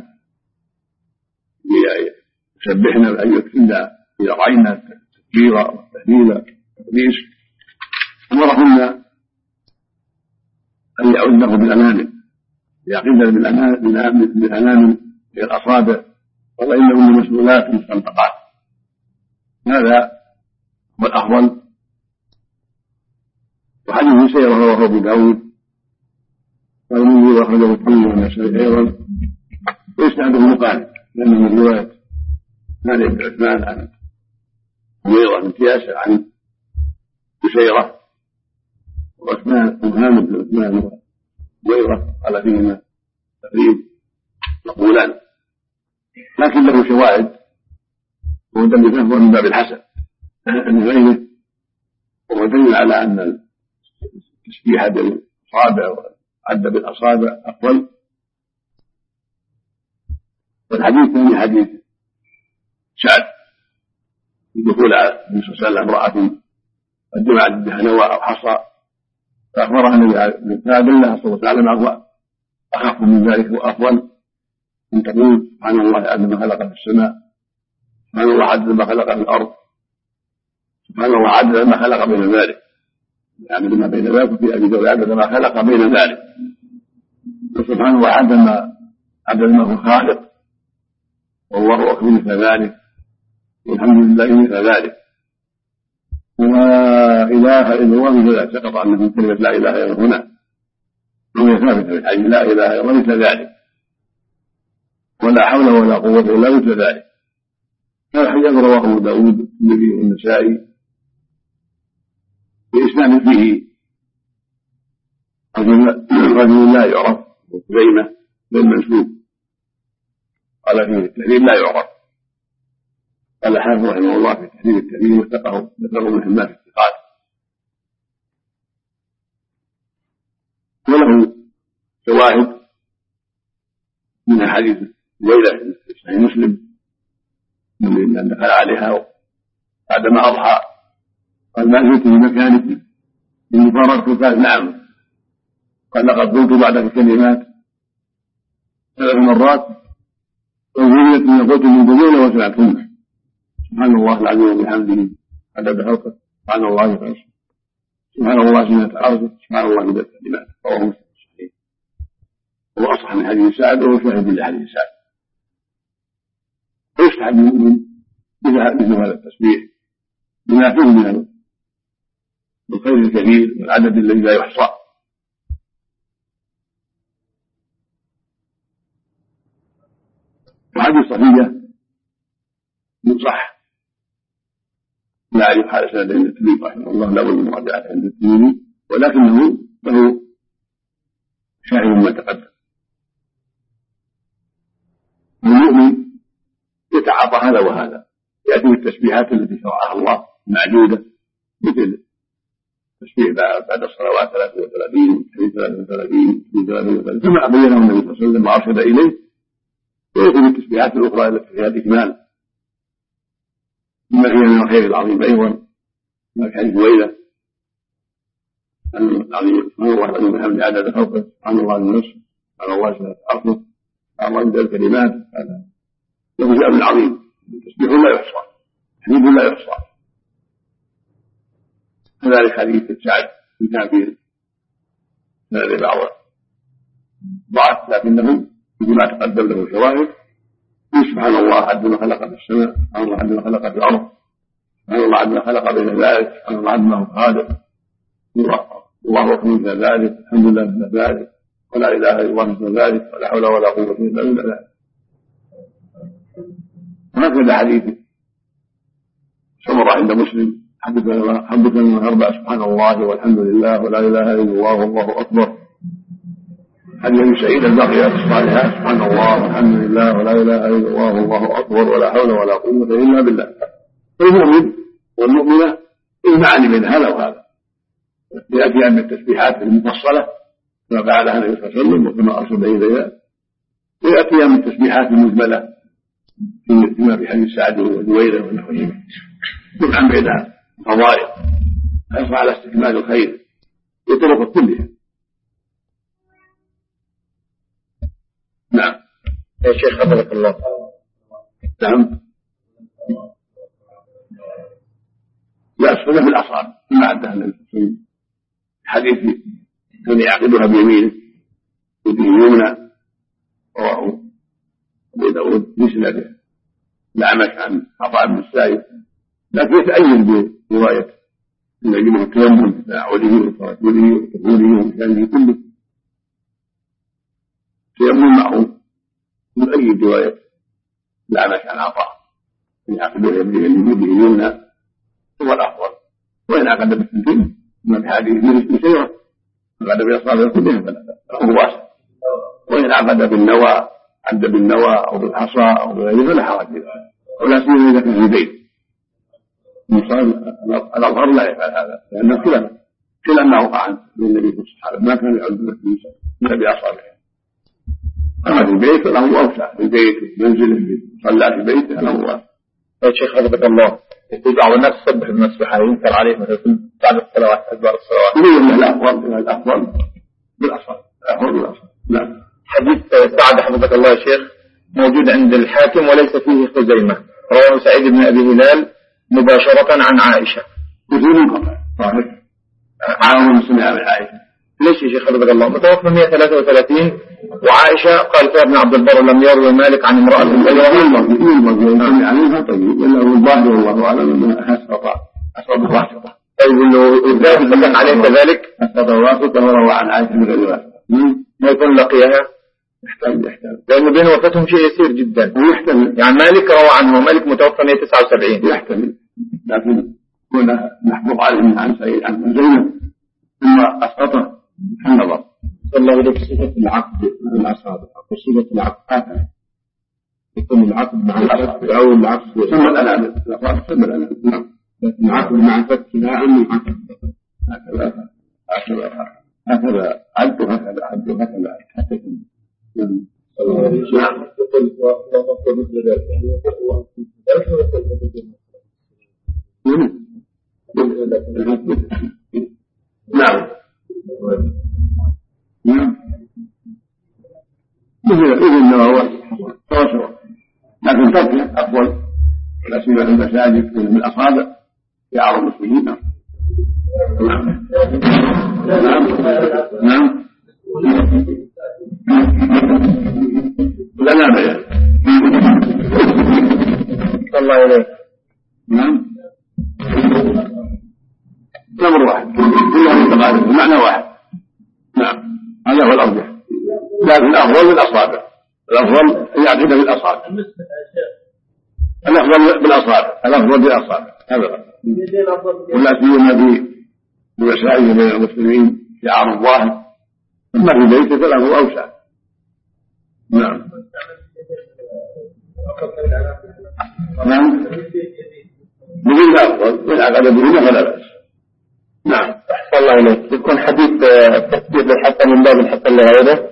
يسبحن وأن يكفين إذا رأينا التكبير والتهليل والتقديس، أمرهن أن يعودنه بالأنامل، يعقدن بالأنامل في الأصابع، وإنهن مسؤولات مستنطقات. هذا هو الأفضل. وحديث سيرة رواه أبو داود والمنذري وأخرجه الترمذي والنسائي أيضا، ويسنده مقارب، لأنه من رواية مالك بن عثمان عن مغيرة بن كياس عن بشيرة، وعثمان وهانم بن عثمان ومغيرة قال فيهما تقريب مقبولان، لكن له شواهد ودل فهو من باب الحسن من غيره، وهو دليل على أن التسبيح بالأصابع والعد بالأصابع أفضل. والحديث من حديث سعد في دخول النبي صلى الله عليه وسلم امرأة قد جمعت بها نوى أو حصى، فأخبرها النبي فأدلها صلى الله عليه وسلم على أخف من ذلك وأفضل، أن تقول: سبحان الله عدد ما خلق في السماء، سبحان الله عدد ما خلق في الأرض، سبحان الله عدد ما خلق بين ذلك، يعني ما بين ذلك في أبي داود عدد ما خلق بين ذلك، وسبحان الله عدد ما عدد ما هو خالق، والله أكبر مثل ذلك، والحمد لله مثل ذلك، ولا إله إلا الله مثل ذلك. سقط عنه كلمة لا إله إلا هنا، وهي ثابتة في الحديث: لا إله إلا الله مثل ذلك، ولا حول ولا قوة إلا مثل ذلك. هذا حديث رواه أبو داود والترمذي والنسائي بإسناد فيه رجل لا يعرف، بينه بين منسوب، قال فيه التحريم لا يعرف. قال الحافظ رحمه الله في تحريم التحريم واتقه ذكره من حماس الثقات، وله شواهد من حديث ليلة في صحيح مسلم من دخل عليها بعدما أضحى قال ما زلت في مكانك إني فارقت. قال نعم. قال لقد قلت بعدك كلمات ثلاث مرات وزيدت من قلت من دون وسمعتهن. سبحان الله العظيم وبحمده عدد خلقه، سبحان الله وبحمده، سبحان الله زينة عرشه، سبحان الله مدد كلماته. رواه مسلم صحيح، هو أصح من حديث سعد وهو شاهد لحديث سعد. ويستحب المؤمن مثل هذا التسبيح بما فيه من الخير الكثير والعدد الذي لا يحصى. وحديث صفية يصح لا أعرف حال سند عند الترمذي رحمه الله، لا بد من مراجعته عند الترمذي، ولكنه له شاهد ما تقدم. المؤمن يتعاطى هذا وهذا، يأتي بالتسبيحات التي شرعها الله معدودة، مثل تسبيح بعد الصلوات ثلاثة وثلاثين، ثلاثة وثلاثين، ثلاثة وثلاثين، كما بينه النبي صلى الله عليه وسلم وأرشد إليه. ويأتي بالتسبيحات الأخرى التي فيها الإكمال مما فيها من الخير العظيم أيضا، ما في حديث ليلة العظيم سبحان الله العظيم بحمد عدد خلقه، سبحان الله النصف، سبحان الله زينة عرشه، سبحان الله مدد الكلمات. هذا له شأن عظيم، تسبيح لا يحصى، تحميد لا يحصى. كذلك حديث سعد في كافر هذا بعض ضعف، لكنه بما تقدم له شواهد. سبحان الله عد ما خلق في السماء، سبحان الله عد ما خلق في الأرض، سبحان الله عد ما خلق بين ذلك، سبحان الله عد ما هو قادر، الله أكبر مثل ذلك، الحمد لله مثل ذلك، ولا إله إلا الله مثل ذلك، ولا حول ولا قوة إلا بالله. هكذا حديث سمرة عند مسلم حمدك من أربع سبحان الله والحمد لله ولا إله إلا الله والله أكبر. حديث سعيد الباقيات الصالحات سبحان الله والحمد لله ولا إله إلا الله والله أكبر ولا حول ولا قوة إلا بالله. المؤمن والمؤمنة المعاني بين هذا وهذا، يأتي من التسبيحات المفصلة كما فعلها النبي صلى الله عليه وسلم وكما أرشد إليها، ويأتي من التسبيحات المجملة فيما في حديث سعد ودويلة ونحوهما، جمعا بين فضائل حرص على استكمال الخير بطرق كلها. نعم يا شيخ حفظك الله. نعم لا أسفل في الأصابع كما عدها النبي في حديث الذي يعقدها بيمينه يده اليمنى، رواه أبو داود بسنده الأعمش عن عطاء بن السائب، لكن يتأيد برواية أن يجبه التيمم بتعوده وترجله وتقوله ومكانه كله تيمم معه، يؤيد رواية الأعمش عن عطاء يعقدها بيده اليمنى هو الأفضل، وإن عقد بالسنتين ما في حديث من سيرة عقد بأصابعه كلها فله واسع، وإن عقد بالنوى عد بالنوى أو بالحصى أو بغيره فلا حرج في ذلك، ولا سيما إذا كان في البيت. الأظهر لا يفعل هذا لأن كلا كلا ما وقع من النبي صلى الله عليه وسلم ما كان يعد إلا بأصابعه. أما في البيت فله أوسع، في البيت منزله صلى في بيته له واسع. يا شيخ حفظك الله، يقول بعض الناس يسبح المسبحة ينكر عليه مثلا بعد الصلوات أكبر الصلوات. يقول الأفضل الأفضل بالأصابع، الأفضل بالأصابع. نعم. حديث سعد حفظك الله يا شيخ موجود عند الحاكم وليس فيه خزيمة، رواه سعيد بن أبي هلال مباشرة عن عائشة. كثير منقطع صحيح. عاون سمع من عائشة. ليش يا شيخ حفظك الله؟ متوفى مئة وثلاثة وثلاثين وعائشة قال فيها ابن عبد البر لم يروي مالك عن امرأة غيرها. كثير من سمع عنها طيب، إلا هو الظاهر والله أعلم أنها أسقط أسقط واسطة. طيب إذا كان عليه كذلك أسقط واسطة وروى عن عائشة من غير واسطة. ما يكون لقيها يحتمل يحتمل لأنه بين وفاتهم شيء يسير جدا. ويحتمل يعني مالك روى عنه، مالك متوفى مئة وتسعة وسبعين. يحتمل، لكن كنا محفوظ عليه عن سعيد عن زينب ثم أسقطه النظر. صلى الله عليه وسلم العقد من الأصابع وصفة العقد يكون العقد مع الفتح أو العكس يسمى الألام، الأقوال تسمى الألام، نعم، لكن العقد مع الفتح لا أن العقد هكذا هكذا هكذا عد وهكذا عد وهكذا حتى يكون نعم. نعم نعم مثل إذن هو توسع، لكن تركه أفضل، ولا سيما في المساجد من الأصابع يعرض المسلمين. نعم نعم نعم لا لا بيان الله إليك. نعم الأمر واحد كلها متقاربة المعنى واحد. نعم هذا هو الأرجح، لكن الأفضل بالأصابع، الأفضل أن يعتد بالأصابع، الأفضل بالأصابع، الأفضل بالأصابع هذا، ولا سيما في المساجد بين المسلمين في عرض ظاهر، أما في بيته فله أوسع. نعم نعم بغير الأفضل من عقد بهما فلا بأس. نعم أحسن الله إليك. يكون حديث التسبيح للحسن من باب الحسن لغيره،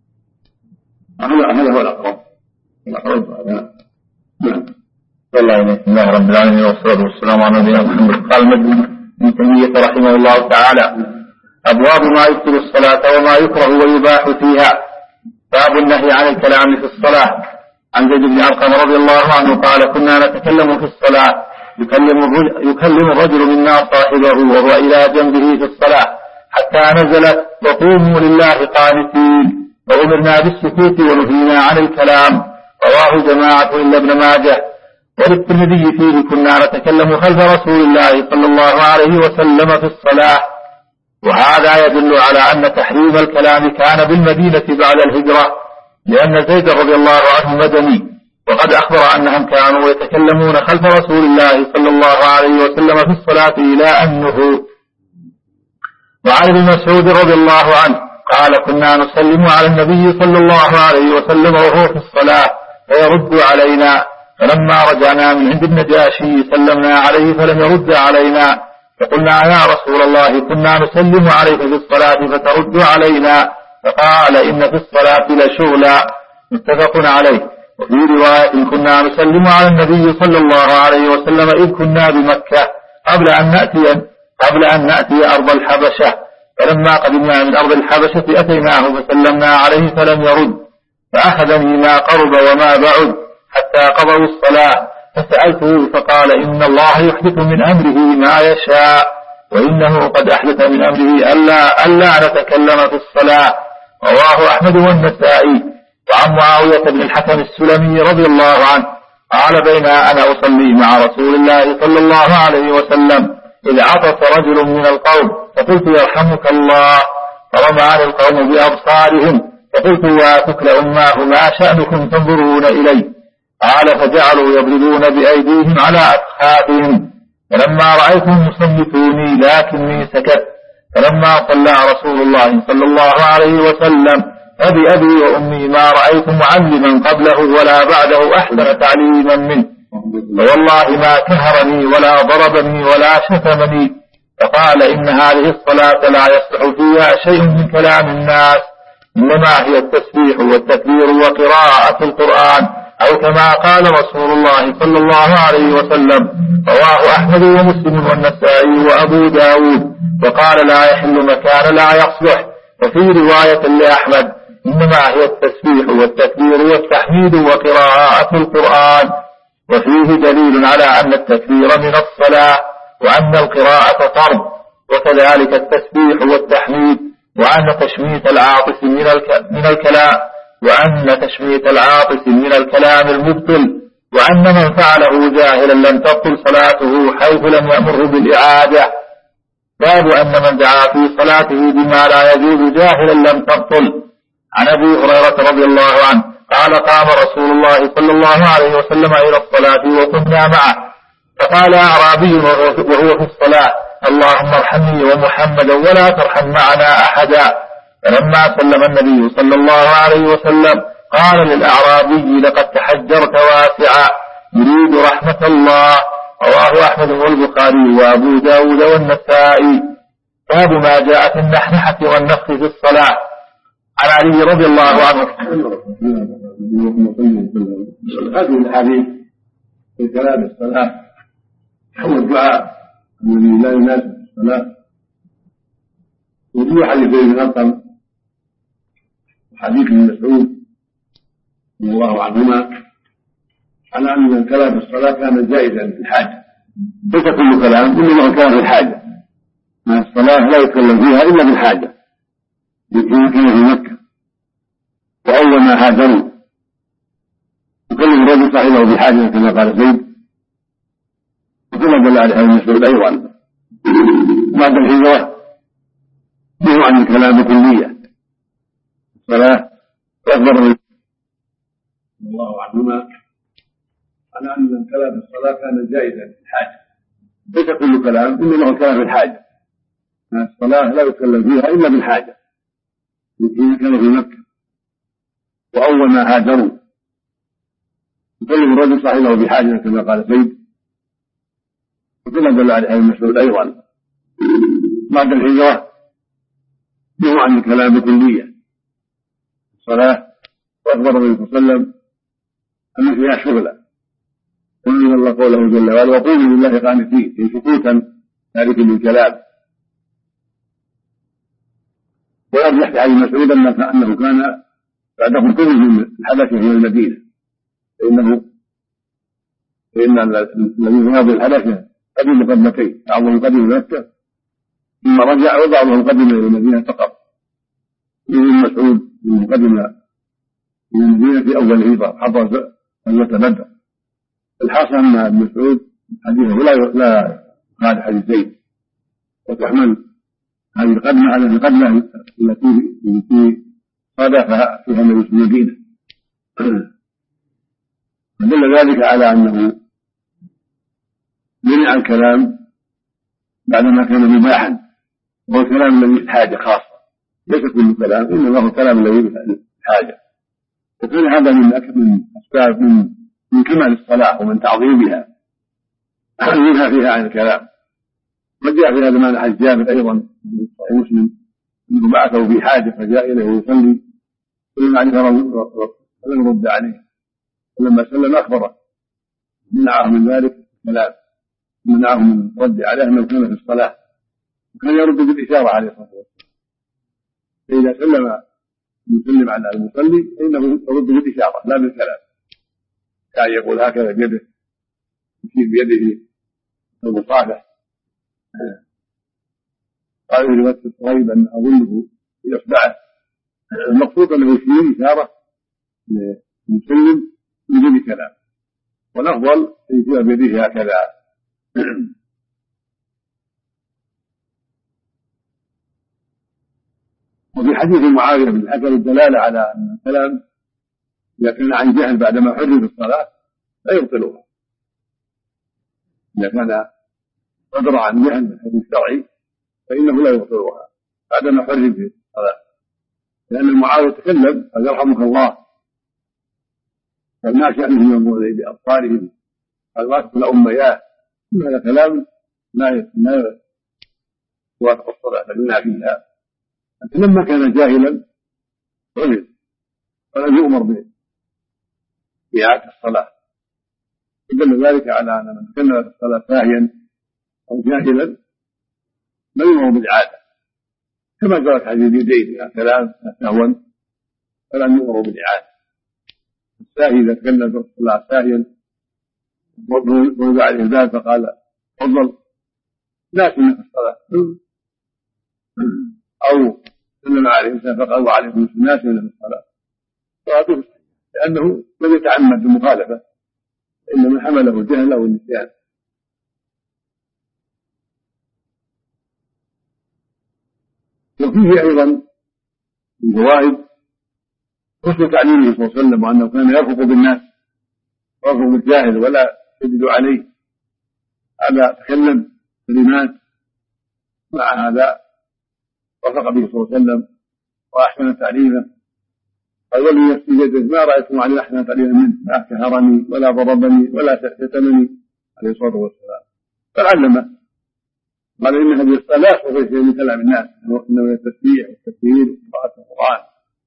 هذا هو الأقرب الأقرب هذا. نعم الله إليك. بسم الله رب العالمين والصلاة والسلام على نبينا محمد. قال ابن تيمية رحمه الله تعالى: أبواب ما يبطل الصلاة وما يكره ويباح فيها. باب النهي عن الكلام في الصلاة. عن زيد بن أرقم رضي الله عنه قال: كنا نتكلم في الصلاة، يكلم الرجل, يكلم الرجل منا صاحبه وهو إلى جنبه في الصلاة، حتى نزلت: وقوموا لله قانتين، وأمرنا بالسكوت ونهينا عن الكلام. رواه جماعة إلا ابن ماجه. وللترمذي فيه: كنا نتكلم خلف رسول الله صلى الله عليه وسلم في الصلاة. وهذا يدل على أن تحريم الكلام كان بالمدينة بعد الهجرة، لأن زيد رضي الله عنه مدني، وقد أخبر أنهم كانوا يتكلمون خلف رسول الله صلى الله عليه وسلم في الصلاة إلى أن نهوا. وعن ابن مسعود رضي الله عنه قال: كنا نسلم على النبي صلى الله عليه وسلم وهو في الصلاة فيرد علينا، فلما رجعنا من عند النجاشي سلمنا عليه فلم يرد علينا، فقلنا: يا رسول الله، كنا نسلم عليك في الصلاة فترد علينا، فقال: إن في الصلاة لشغلا. متفق عليه. وفي رواية: كنا نسلم على النبي صلى الله عليه وسلم إذ كنا بمكة قبل أن نأتي قبل أن نأتي أرض الحبشة، فلما قدمنا من أرض الحبشة أتيناه فسلمنا عليه فلم يرد، فأخذني ما قرب وما بعد حتى قضوا الصلاة، فسألته فقال: إن الله يحدث من أمره ما يشاء، وإنه قد أحدث من أمره ألا, ألا نتكلم في الصلاة. رواه أحمد والنسائي. وعن معاوية بن الحكم السلمي رضي الله عنه قال: بين أنا أصلي مع رسول الله صلى الله عليه وسلم إذ عطس رجل من القوم، فقلت: يرحمك الله، فرمى القوم بأبصارهم، فقلت: واتكل أماه، ما شأنكم تنظرون إلي؟ قال: فجعلوا يضربون بأيديهم على أفخاذهم، فلما رأيتهم يصمتوني لكني سكت. فلما صلى رسول الله صلى الله عليه وسلم فبأبي وأمي ما رأيت معلما قبله ولا بعده أحسن تعليما منه، فوالله ما كهرني ولا ضربني ولا شتمني. فقال: إن هذه الصلاة لا يصلح فيها شيء من كلام الناس، إنما هي التسبيح والتكبير وقراءة القرآن، أو كما قال رسول الله صلى الله عليه وسلم. رواه أحمد ومسلم والنسائي وأبو داود. وقال: لا يحل مكان لا يصلح. وفي رواية لأحمد: إنما هي التسبيح والتكبير والتحميد وقراءة القرآن. وفيه دليل على أن التكبير من الصلاة، وأن القراءة فرض، وكذلك التسبيح والتحميد، وأن تشميت العاطس من الكلام وأن تشميت العاطس من الكلام المبطل، وأن من فعله جاهلا لم تبطل صلاته حيث لم يأمره بالإعادة. باب أن من دعا في صلاته بما لا يجوز جاهلا لم تبطل. عن أبي هريرة رضي الله عنه قال: قام رسول الله صلى الله عليه وسلم إلى الصلاة وكنا معه، فقال أعرابي وهو في الصلاة: اللهم ارحمني ومحمدا ولا ترحم معنا أحدا. فلما سلم النبي صلى الله عليه وسلم قال للأعرابي لقد تحجرت واسعا يريد رحمة الله. رواه أحمد والبخاري وأبو داود والنسائي. باب ما جاء في النحنحة والنفخ في الصلاة. عن علي رضي الله عنه. هذه الحديث في كلام الصلاة هو الدعاء الذي لا يناسب الصلاة. وفي حديثين من أرقم حديث ابن مسعود رضي الله عنهما على أن الكلام في الصلاة كان جائزا في الحاجة، ليس كل كلام إنما كان في الحاجة. ما الصلاة لا يتكلم فيها إلا بالحاجة. كان في مكة وأول ما هاجروا يكلم الرجل صاحبه بحاجة كما قال زيد، وكما دل عليه ابن مسعود أيضا بعد الهجرة نهوا عن الكلام بكلية. الصلاة أخبر رضي الله عنهما على أن الكلام في الصلاة كان جائزا في الحاجة، ليس كل كلام إنما الكلام في الحاجة. الصلاة لا يتكلم فيها إلا بالحاجة. كان في مكة وأول ما هاجروا يكلم الرجل صاحبه بحاجة كما قال زيد، وكما دل عليه ابن مسعود أيضا بعد الهجرة نهوا عن الكلام بكلية. الصلاة وأخبر النبي صلى الله عليه وسلم أن فيها شغلا، ومن الله قوله جل وعلا وقولوا لله قانتين، في سكوتا ذلك بالكلام. ويرجح في حديث مسعود أنه كان بعده كل من الحبشة في المدينة، فإنه فإن الذين يرضي الحبشة قدموا مقدمتين، بعضهم قدم مكة ثم رجع وبعضهم قدم إلى المدينة فقط. ابن مسعود قدم إلى المدينة في أول الهجرة حضر غزوة بدر. الحاصل أن ابن مسعود حديثه لا لا يخالف حديث زيد، وتحمل هذه القدمة على القدمة التي التي صادفها فيها النبي في المدينة. ودل ذلك على أنه منع الكلام بعدما كان مباحا، وهو الكلام الذي في حاجة خاصة، ليس كل كلام إنما هو الكلام الذي في حاجة. وكان هذا من من أسباب من من كمال الصلاة ومن تعظيمها منها فيها عن الكلام. وجاء في هذا معنى حديث جابر أيضا في صحيح مسلم أنه بعثه في حاجة فجاء إليه يصلي سلم عليه فلم يرد عليه، فلما سلم أخبره منعه من ذلك الكلام، منعه من الرد عليه أنه كان في الصلاة، وكان يرد بالإشارة عليه الصلاة والسلام. فإذا سلم يسلم على المصلي فإنه يرد بالإشارة لا بالكلام، كان يقول هكذا بيده، يشير بيده المصافح. قال في رواية الصهيب أن أظنه بإصبعه، المقصود أنه يشير إشارة للمسلم بدون كلام، والأفضل أن يشير بيده هكذا. وفي حديث معاوية بن الحكم الدلالة على أن الكلام إذا كان عن جهل بعدما حرم الصلاة لا يبطلها. إذا كان صدر عن جهل من الحديث الشرعي فإنه لا يبطلها بعدما حرم في الصلاة، لأن المعاوية تكلم قال يرحمك الله، فما شأنهم ينظر بأبصارهم قال واتقوا لأمياه، هذا كلام لا يوافق الصلاة بل ينهى فيها. لكن لما كان جاهلا عذر ولم يؤمر بإعادة الصلاة، دل ذلك على أن من تكلم في الصلاة ساهيا أو جاهلا لا يؤمر بالإعادة، كما جرت حديث يدين كلام سهوا فلم يؤمر بالإعادة. الساهي إذا تكلم في الصلاة ساهيا ووضع عليه الباب فقال تفضل ناسنا في الصلاة، أو سلم عليه الإنسان فقال وعليكم الناس من الصلاة، صلاته لأنه لم يتعمد المخالفة، إنما حمله الجهل أو النسيان. وفيه أيضا من فوائد حسن تعليمه صلى الله عليه وسلم، وأنه كان يرفق بالناس يرفق بالجاهل ولا يشدد عليه، هذا تكلم كلمات مع هذا رفق به صلى الله عليه وسلم وأحسن تعليمه قال والذي نفسي بيده ما رأيت علي أحسن قليلا منه، ما كهرني ولا ضربني ولا شتمني عليه الصلاة والسلام. فعلمه قال إن هذه الصلاة لا يصح شيء من كلام الناس، إنما التسبيح والتكبير وقراءة القرآن.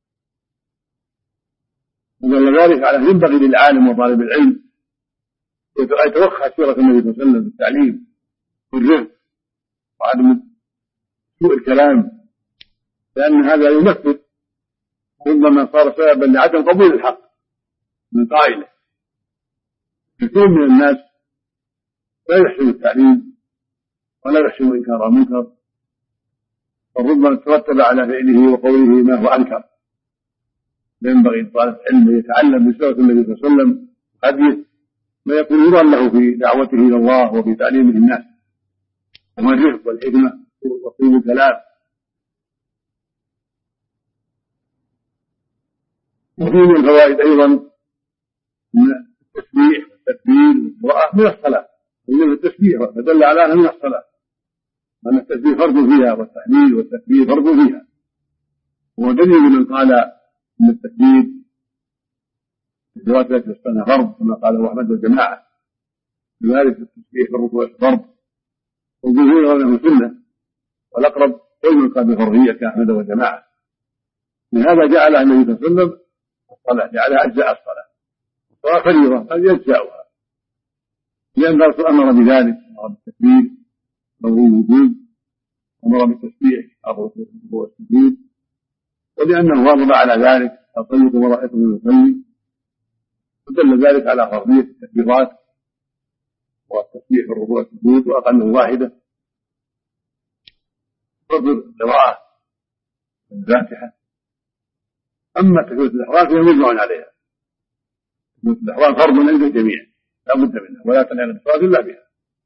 ودل ذلك على ينبغي للعالم وطالب العلم يتوخى سيرة النبي صلى الله عليه وسلم بالتعليم والرفق وعدم سوء الكلام، لأن هذا ينفذ ربما صار سببا لعدم قبول الحق من قائله. كثير من الناس لا يحسن التعليم ولا يحسن إنكار المنكر، فربما ترتب على فعله وقوله ما هو أنكر. ينبغي لطالب العلم أن يتعلم من سيرة النبي صلى الله عليه وسلم هديه ما يكون نورا له في دعوته إلى الله وفي تعليمه الناس، ومن الرفق والحكمة وطيب الكلام. وفي من الفوائد أيضا من التسبيح والتكبير والقراءة من الصلاة، ومن التسبيح فدل على أنها من الصلاة، وأن التسبيح فرض فيها والتحميد والتكبير فرض فيها. ودليل من قال أن التكبير الصلاة التي تصنع فرض كما قال أحمد والجماعة، لذلك التسبيح في الركوع فرض، والجمهور يرى أنه سنة، والأقرب قول قال بفرضية كأحمد والجماعة. من هذا جعل النبي صلى الله عليه وسلم الصلاة جعلها أجزاء الصلاة، الصلاة فريضة قد يجزأها، لأن الرسول أمر بذلك، أمر بالتكبير أمر بالوجود، أمر بالتسبيح أمر بالتسبيح، ولأنه واظب على ذلك أصلوا كما رأيتم يصلي، ودل ذلك على فرضية التكبيرات والتسبيح في الركوع والسجود، وأقل واحدة فرض القراءة الفاتحة. أما تكبيرة الإحرام فهي مجمع عليها، تكبيرة الإحرام فرض عند الجميع لا بد منها، ولا تنعقد الصلاة إلا بها.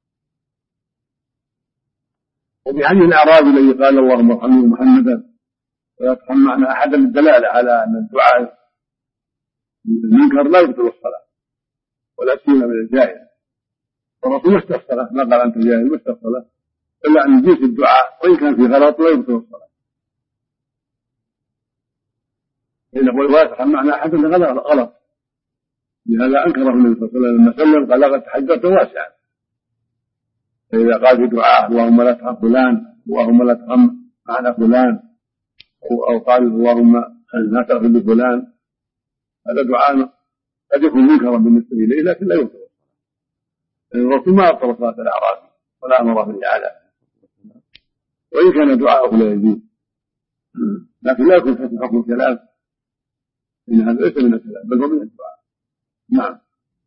وفي حديث الأعرابي الذي قال اللهم ارحمني محمدا ولا ترحم معنا أحدا للدلالة على أن الدعاء المنكر لا يبطل الصلاة ولا سيما من الجاهل، والرسول ما استغفر ما قال أنت جاهل ما استغفر، إلا أن جنس الدعاء وإن كان في غلط لا يبطل الصلاة. إن يقول ولا ترحم معنا أحدا غلط غلط، لهذا أنكره النبي صلى الله عليه وسلم لما سلم قال لقد تحدثت واسعا. فإذا قال في دعاء اللهم لا ترحم فلان اللهم لا ترحم معنا فلان، أو قال اللهم لا تغفر لفلان، هذا دعاء قد يكون منكرا بالنسبة إليه لكن لا يبطل الصلاة، لأن الرسول ما أبطل صلاة الأعرابي ولا أمر بالإعادة، وإن كان دعاءه لا يزيد، لكن لا يكون حسن حكم الكلام، إن هذا ليس من الكلام بل هو من الدعاء. نعم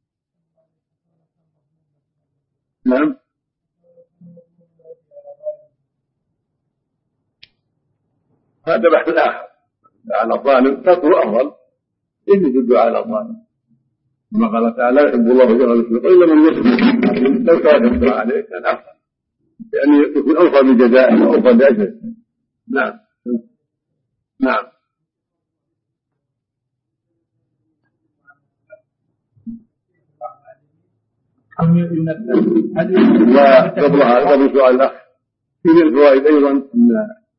نعم هذا بحث آخر. على الظالم تذكر أفضل إن في الدعاء على الظالم، كما قال تعالى لا يحب الله جل وعلا إلا من يسلم، لو كان الدعاء عليه كان أفضل، يعني يكون أوفى بجزائه وأوفى بأجره. نعم نعم وقبلها قبل سؤال الأخ في من الفوائد أيضا أن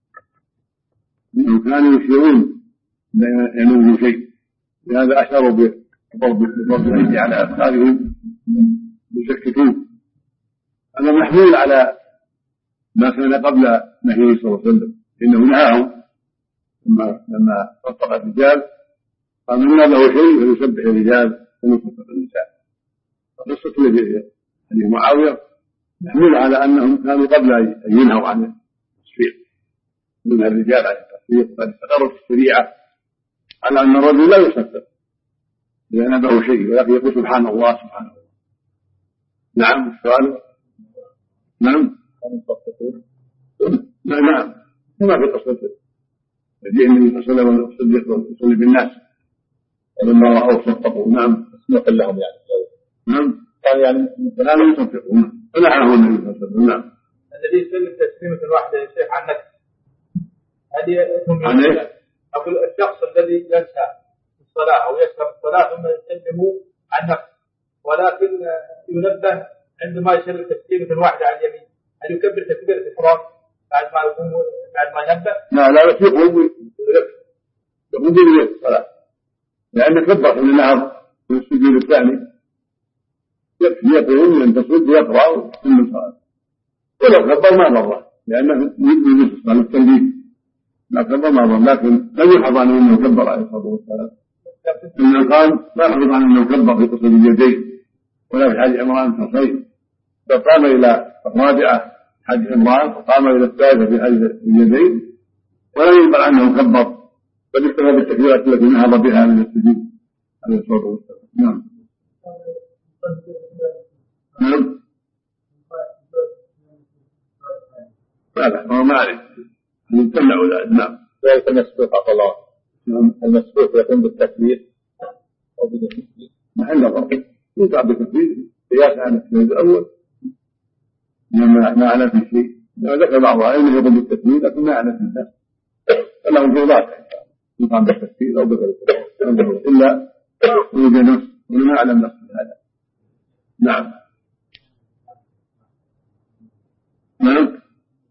أنهم كانوا يشيرون لا ينوي شيء، لهذا أشاروا بضرب الأيدي على أفخاذهم يسكتون. هذا محمول على ما كان قبل نهيه صلى الله عليه وسلم، إنه نهاهم لما لما طبق الرجال قال من له شيء فليسبح الرجال وليسبح النساء. قصة حديث معاوية محمول على أنهم كانوا قبل أن ينهوا عن التصفيق من الرجال عن التصفيق، قد استقرت الشريعة على أن الرجل لا يصفق إذا نبه شيء، ولكن يقول سبحان الله سبحان الله. نعم السؤال نعم نعم كما في قصة يجيء النبي صلى الله عليه وسلم يصلي بالناس ولما رأوا صفقوا. نعم اسمح لهم يعني نعم قال يعني لا يصفقون فنحنه النبي صلى الله عليه وسلم. نعم الذي يسلم تسليمة الواحدة يا شيخ عن نفسه هل عن ايش؟ أقول الشخص الذي ينسى الصلاة أو يشرب الصلاة ثم يسلم عن نفسه، ولكن ينبه عندما يسلم تسليمة الواحدة عن اليمين هل يكبر تكبيرة الإحرام بعد ما يكون بعد ما ينبه؟ لا لا بس يقول يقول بنية الصلاة لأن كبر في النهر في السجود الثاني يكفي يقول أن تصد يقرأ ثم الصلاة، ولو كبر ما ضره لأنه يجوز الصلاة التنبيه، ما كبر ما ضر، لكن لم يحفظ عنه أنه كبر عليه الصلاة والسلام. إن قال لا يحفظ عنه أنه كبر في قصد اليدين ولا في حديث عمران في الخير، فقام إلى الرابعة حديث عمران وقام إلى الثالثة في حديث اليدين ولم يخبر عنه كبر، بل اكتفى بالتكبيرات التي نهض بها من السجود عليه الصلاة والسلام. نعم. نعم. لا هو ما عليه يمتنع ذلك. نعم. ذلك المسبوق عفى الله. نعم. المسبوق يقوم بالتكبير أو بدون تكبير؟ محل نظر، يقع بالتكبير قياس على التكبير الأول، لما ما على في شيء. ذكر بعض العلم يقوم بالتكبير لكن ما على في الناس، فله في ذاك يقام بالتكبير أو بغير التكبير إلا وجد نص وما أعلم نص هذا. نعم. نعم.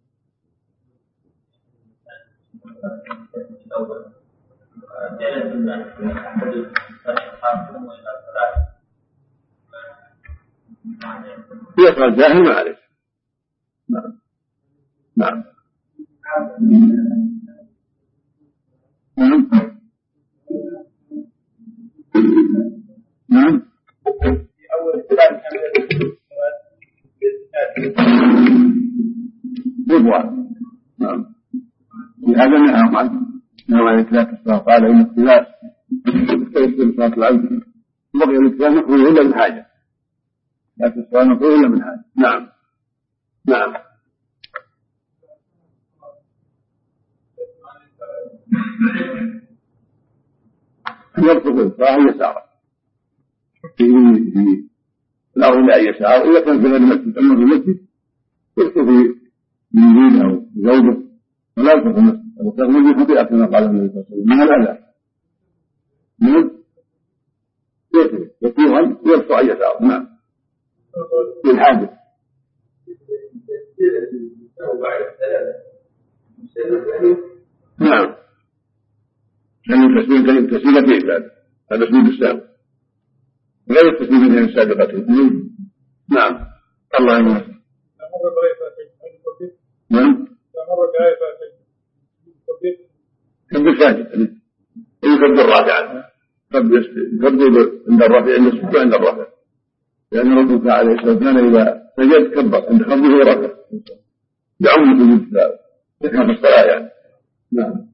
يقرأ الجاهل ما عليه. نعم. نعم. نعم. نعم. رضوان. نعم. هذا نهى عنه نهى عن اختلاف الصلاة، قال إن اختلاف يختلف صلاة العبد بقي الاختلاف مكروه إلا من حاجة، لكن الصلاة مكروه إلا من حاجة. نعم. نعم. يرفض الصلاة يساره في الأرض إلى أي يسار، إذا كان في غير المسجد أما في المسجد يرفض في يمين أو زوجه ولا يرفض في المسجد، وتغمد خطيئة كما قال النبي صلى الله عليه وسلم من الأذى من يرفض يطيرا يرفع يساره. نعم. في الحاجة. نعم. لأن التسليم تسليمتين هذا هذا سجود السهو غير التسليمتين السابقتين. نعم. الله يمنع. نعم. كبر ساجد يكبر رافعا، يكبر عند الرفع عند السجود عند الرفع، لأن ربك عليه الصلاة والسلام إذا سجد كبر عند خفضه ورفع يعم سجود السهو يكفي الصلاة يعني. نعم.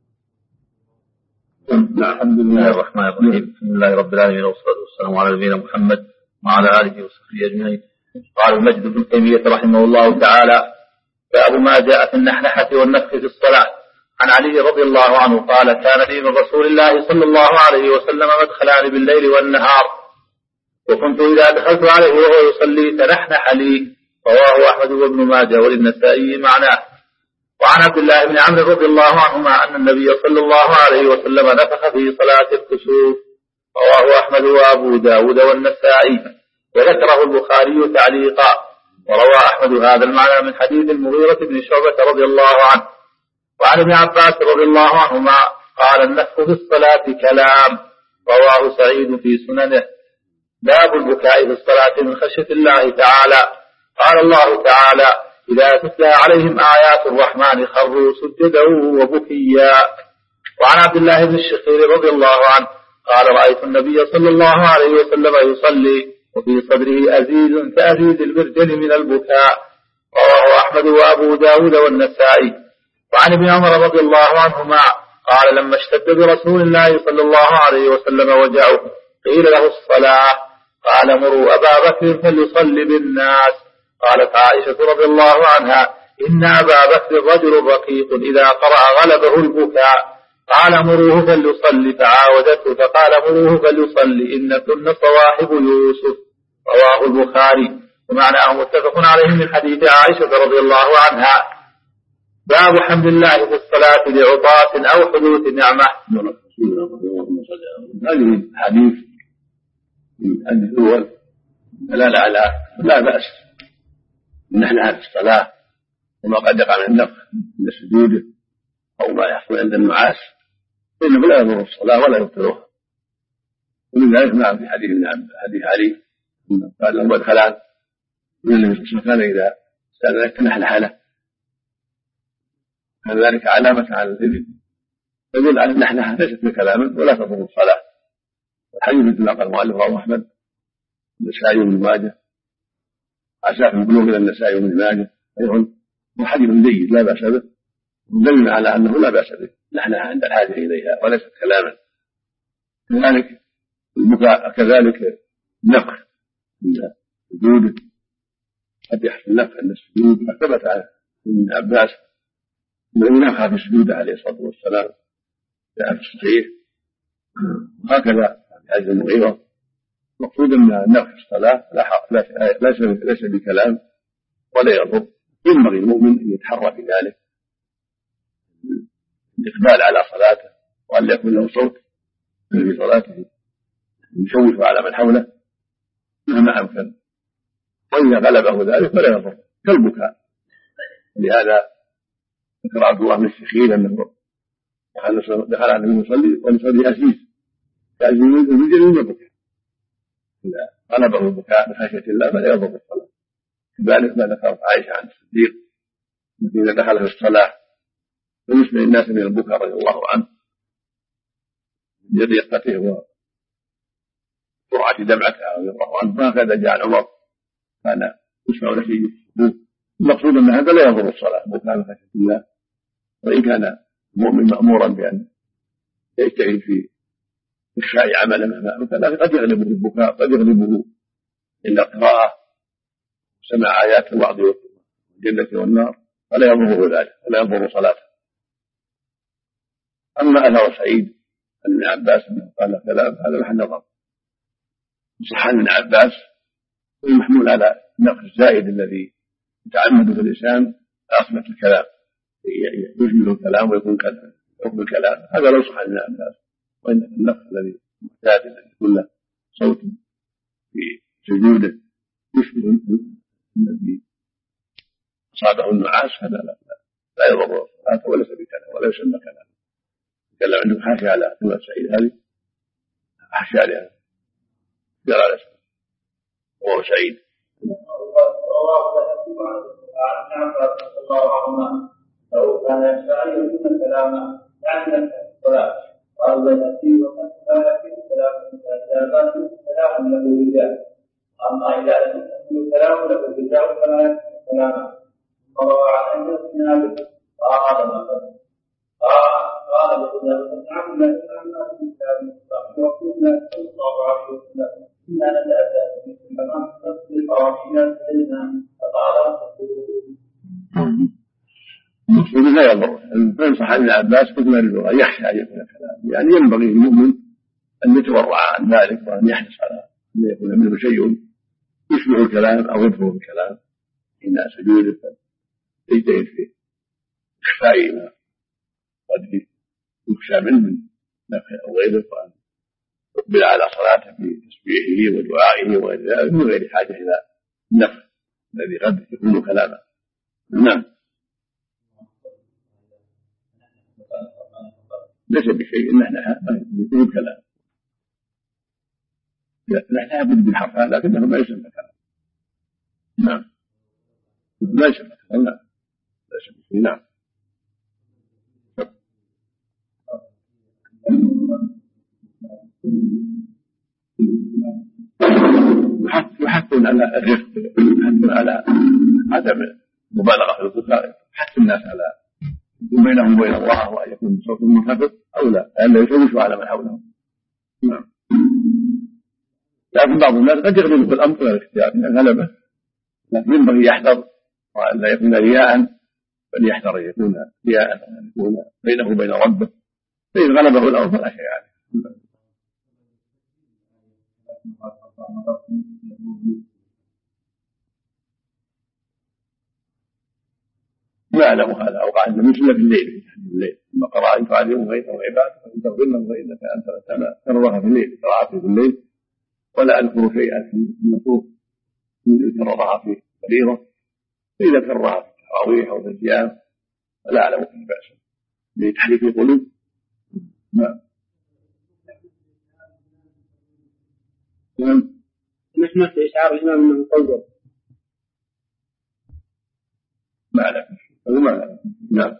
نعم. الحمد لله الرحمن الرحيم، الحمد لله رب العالمين والصلاة والسلام على نبينا محمد وعلى آله وصحبه أجمعين. قال المجد بن تيمية رحمه الله تعالى: باب ما جاء في النحنحة والنفخ في الصلاة. عن علي رضي الله عنه قال: كان لي من رسول الله صلى الله عليه وسلم مدخلان بالليل والنهار، وكنت إذا دخلت عليه وهو يصلي تنحنح لي. رواه أحمد وابن ماجه وللنسائي معناه. وعن عبد الله بن عمرو رضي الله عنهما أن النبي صلى الله عليه وسلم نفخ في صلاة الكسوف. رواه أحمد وأبو داود والنسائي، وذكره البخاري تعليقا. وروى أحمد هذا المعنى من حديث المغيرة بن شعبة رضي الله عنه. وعن ابن عباس رضي الله عنهما قال: النفخ في الصلاة كلام. رواه سعيد في سننه. باب البكاء في الصلاة من خشية الله تعالى. قال الله تعالى: إذا تتلى عليهم آيات الرحمن خروا سجدا وبكيا. وعن عبد الله بن الشخير رضي الله عنه قال: رأيت النبي صلى الله عليه وسلم يصلي وفي صدره أزيز كأزيز البرجل من البكاء. رواه أحمد وأبو داود والنسائي. وعن ابن عمر رضي الله عنهما قال: لما اشتد برسول الله صلى الله عليه وسلم وجعه قيل له الصلاة قال: مروا أبا بكر فليصلي بالناس. قالت عائشة رضي الله عنها: إن أبا بكر رجل رقيق إذا قرأ غلبه البكاء. قال: مروه فليصلي، فعاودته فقال: مروه فليصلي إن كن صواحب يوسف. رواه البخاري. ومعناه متفق عليه من حديث عائشة رضي الله عنها. باب حمد الله في الصلاة لعطاس أو حدوث نعمة. هذه الحديث الحديث الأول دلالة على لا بأس نحن في الصلاة وما قد يقع من النفخ من السجود أو ما يحصل عند النعاس، فإنه لا يضر الصلاة ولا يبطلها، ومن ذلك ما في حديث حديث علي قال له ادخلان من النبي صلى الله عليه وسلم إذا استأذنك نحلح له، كان ذلك علامة على الإذن يدل على النحلحة ليست بكلام ولا تضر الصلاة. والحديث مثل ما قال المؤلف رواه أحمد النسائي وابن ماجه عسى في البلوغ إلى النسائي وابن ماجه أيضا، وحديث جيد لا بأس به، ودل على أنه لا بأس به نحلها عند الحاجة إليها وليست كلاما. كذلك البكاء كذلك النفخ عند سجوده قد يحصل النفخ عند السجود، فثبت عن ابن عباس انه نفخ في سجوده عليه الصلاه والسلام جاء في الصحيح، وهكذا في حديث المغيرة. المقصود ان النفخ في الصلاه ليس ليس بكلام ولا يضر، ينبغي المؤمن ان يتحرى في ذلك الاقبال على صلاته وان يكون له صوت في صلاته يشوش على من حوله مهما امكن، وإذا غلبه ذلك فلا يضر كالبكاء. ولهذا ذكر عبد الله بن الشخير أنه دخل على النبي يصلي وليصلي أسيس كأسيس الرجل من البكاء، إذا غلبه البكاء من خشية الله فلا يضر الصلاة. كذلك ما ذكرت عائشة عن الصديق إذا دخل في الصلاة ويسمع الناس من البكاء رضي الله عنه بضيقته وسرعة دمعته رضي الله عنه، وهكذا جاء عمر كان يسمع نشيج الصدور. المقصود ان هذا لا يضر الصلاه بكاء من خشيه الله، وان كان المؤمن مامورا بان يجتهد في اخفاء عمله مهما امكن، لكن قد يغلبه البكاء، قد يغلبه الا قراءه سماع ايات الوعظ والجنه والنار، فلا يضره ذلك ولا يضر صلاته. اما اثر سعيد عن ابن عباس انه قال كلام هذا محل نظر، صح عن ابن عباس المحمول على النقص الزائد الذي يتعمد في الإنسان أصمت الكلام يجمل الكلام ويكون حكم الكلام، هذا لو صح عن الناس. وإن النقص الذي محتاج أن يكون له صوت في سجوده يشبه الذي أصابه النعاس هذا لا, لا يضر الصلاة وليس بكلام ولا يسمى كلام. يتكلم عنده حاشية على كلمة سعيد هذه حاشية عليها جرى على اسمه وهو سعيد. لو كان يشاء يكون كلاما يعني الصلاة قال التي وقد لا يكون كلام إذا كان كلام له رجال، أما إذا لم يكن كلام له رجال فلا يكون كلاما. وروى عن أنس بن أبي قال مثلا قال لقد نعم لا كلام في كتاب الله وقلنا صلى الله عليه وسلم إننا لا نأتي كما تصل الفراشيات إلينا فقال المقصود لا يضر. فينصح ابن عباس مثل أن يخشى أن يكون كلام، يعني ينبغي للمؤمن أن يتورع عن ذلك وأن يحرص على أن يكون منه شيء يشبه الكلام أو يدخل الكلام حين سجوده، فيجتهد في إخفاء ما قد يخشى منه من نفخ أو غيره، وأن يقبل على صلاته بتسبيحه ودعائه وغير ذلك من غير حاجة إلى النفخ الذي قد يكون كلاما. نعم ليس بشيء نحنها يكون كلام، نحنها بد بالحرفان لكنه ما يسمى كلام. نعم لا يسمى كلام، لا ليس بشيء. نعم يحثون على الرفق، يحثون على عدم مبالغة في البكاء، يحث الناس على يكون بينهم وبين الله وأن يكون بصوت منخفض أو لا، لأنه يشوش على من حولهم. نعم لكن بعض الناس قد يغلب في الأمر ولا الاختيار من غلبه، لكن ينبغي يحذر وأن لا يكون رياء، بل يحذر أن يكون رياء وأن يكون بينه وبين ربه، فإن غلبه الأمر فلا شيء عليه. ما أعلم هذا أوقع النبي صلى الله عليه وسلم في الليل في الليل ثم قرأ أن تعلموا غيره وعباده فإن تغفر لهم فإنك أنت السماء كررها في الليل قراءته في الليل، ولا أذكر شيئا في المكروه من كررها في فريضة، فإذا كررها في التراويح أو في الصيام فلا أعلم فيه بأسا لتحريك القلوب. نعم نحن في إشعار الإمام أنه قوله ما لا ما لا نعم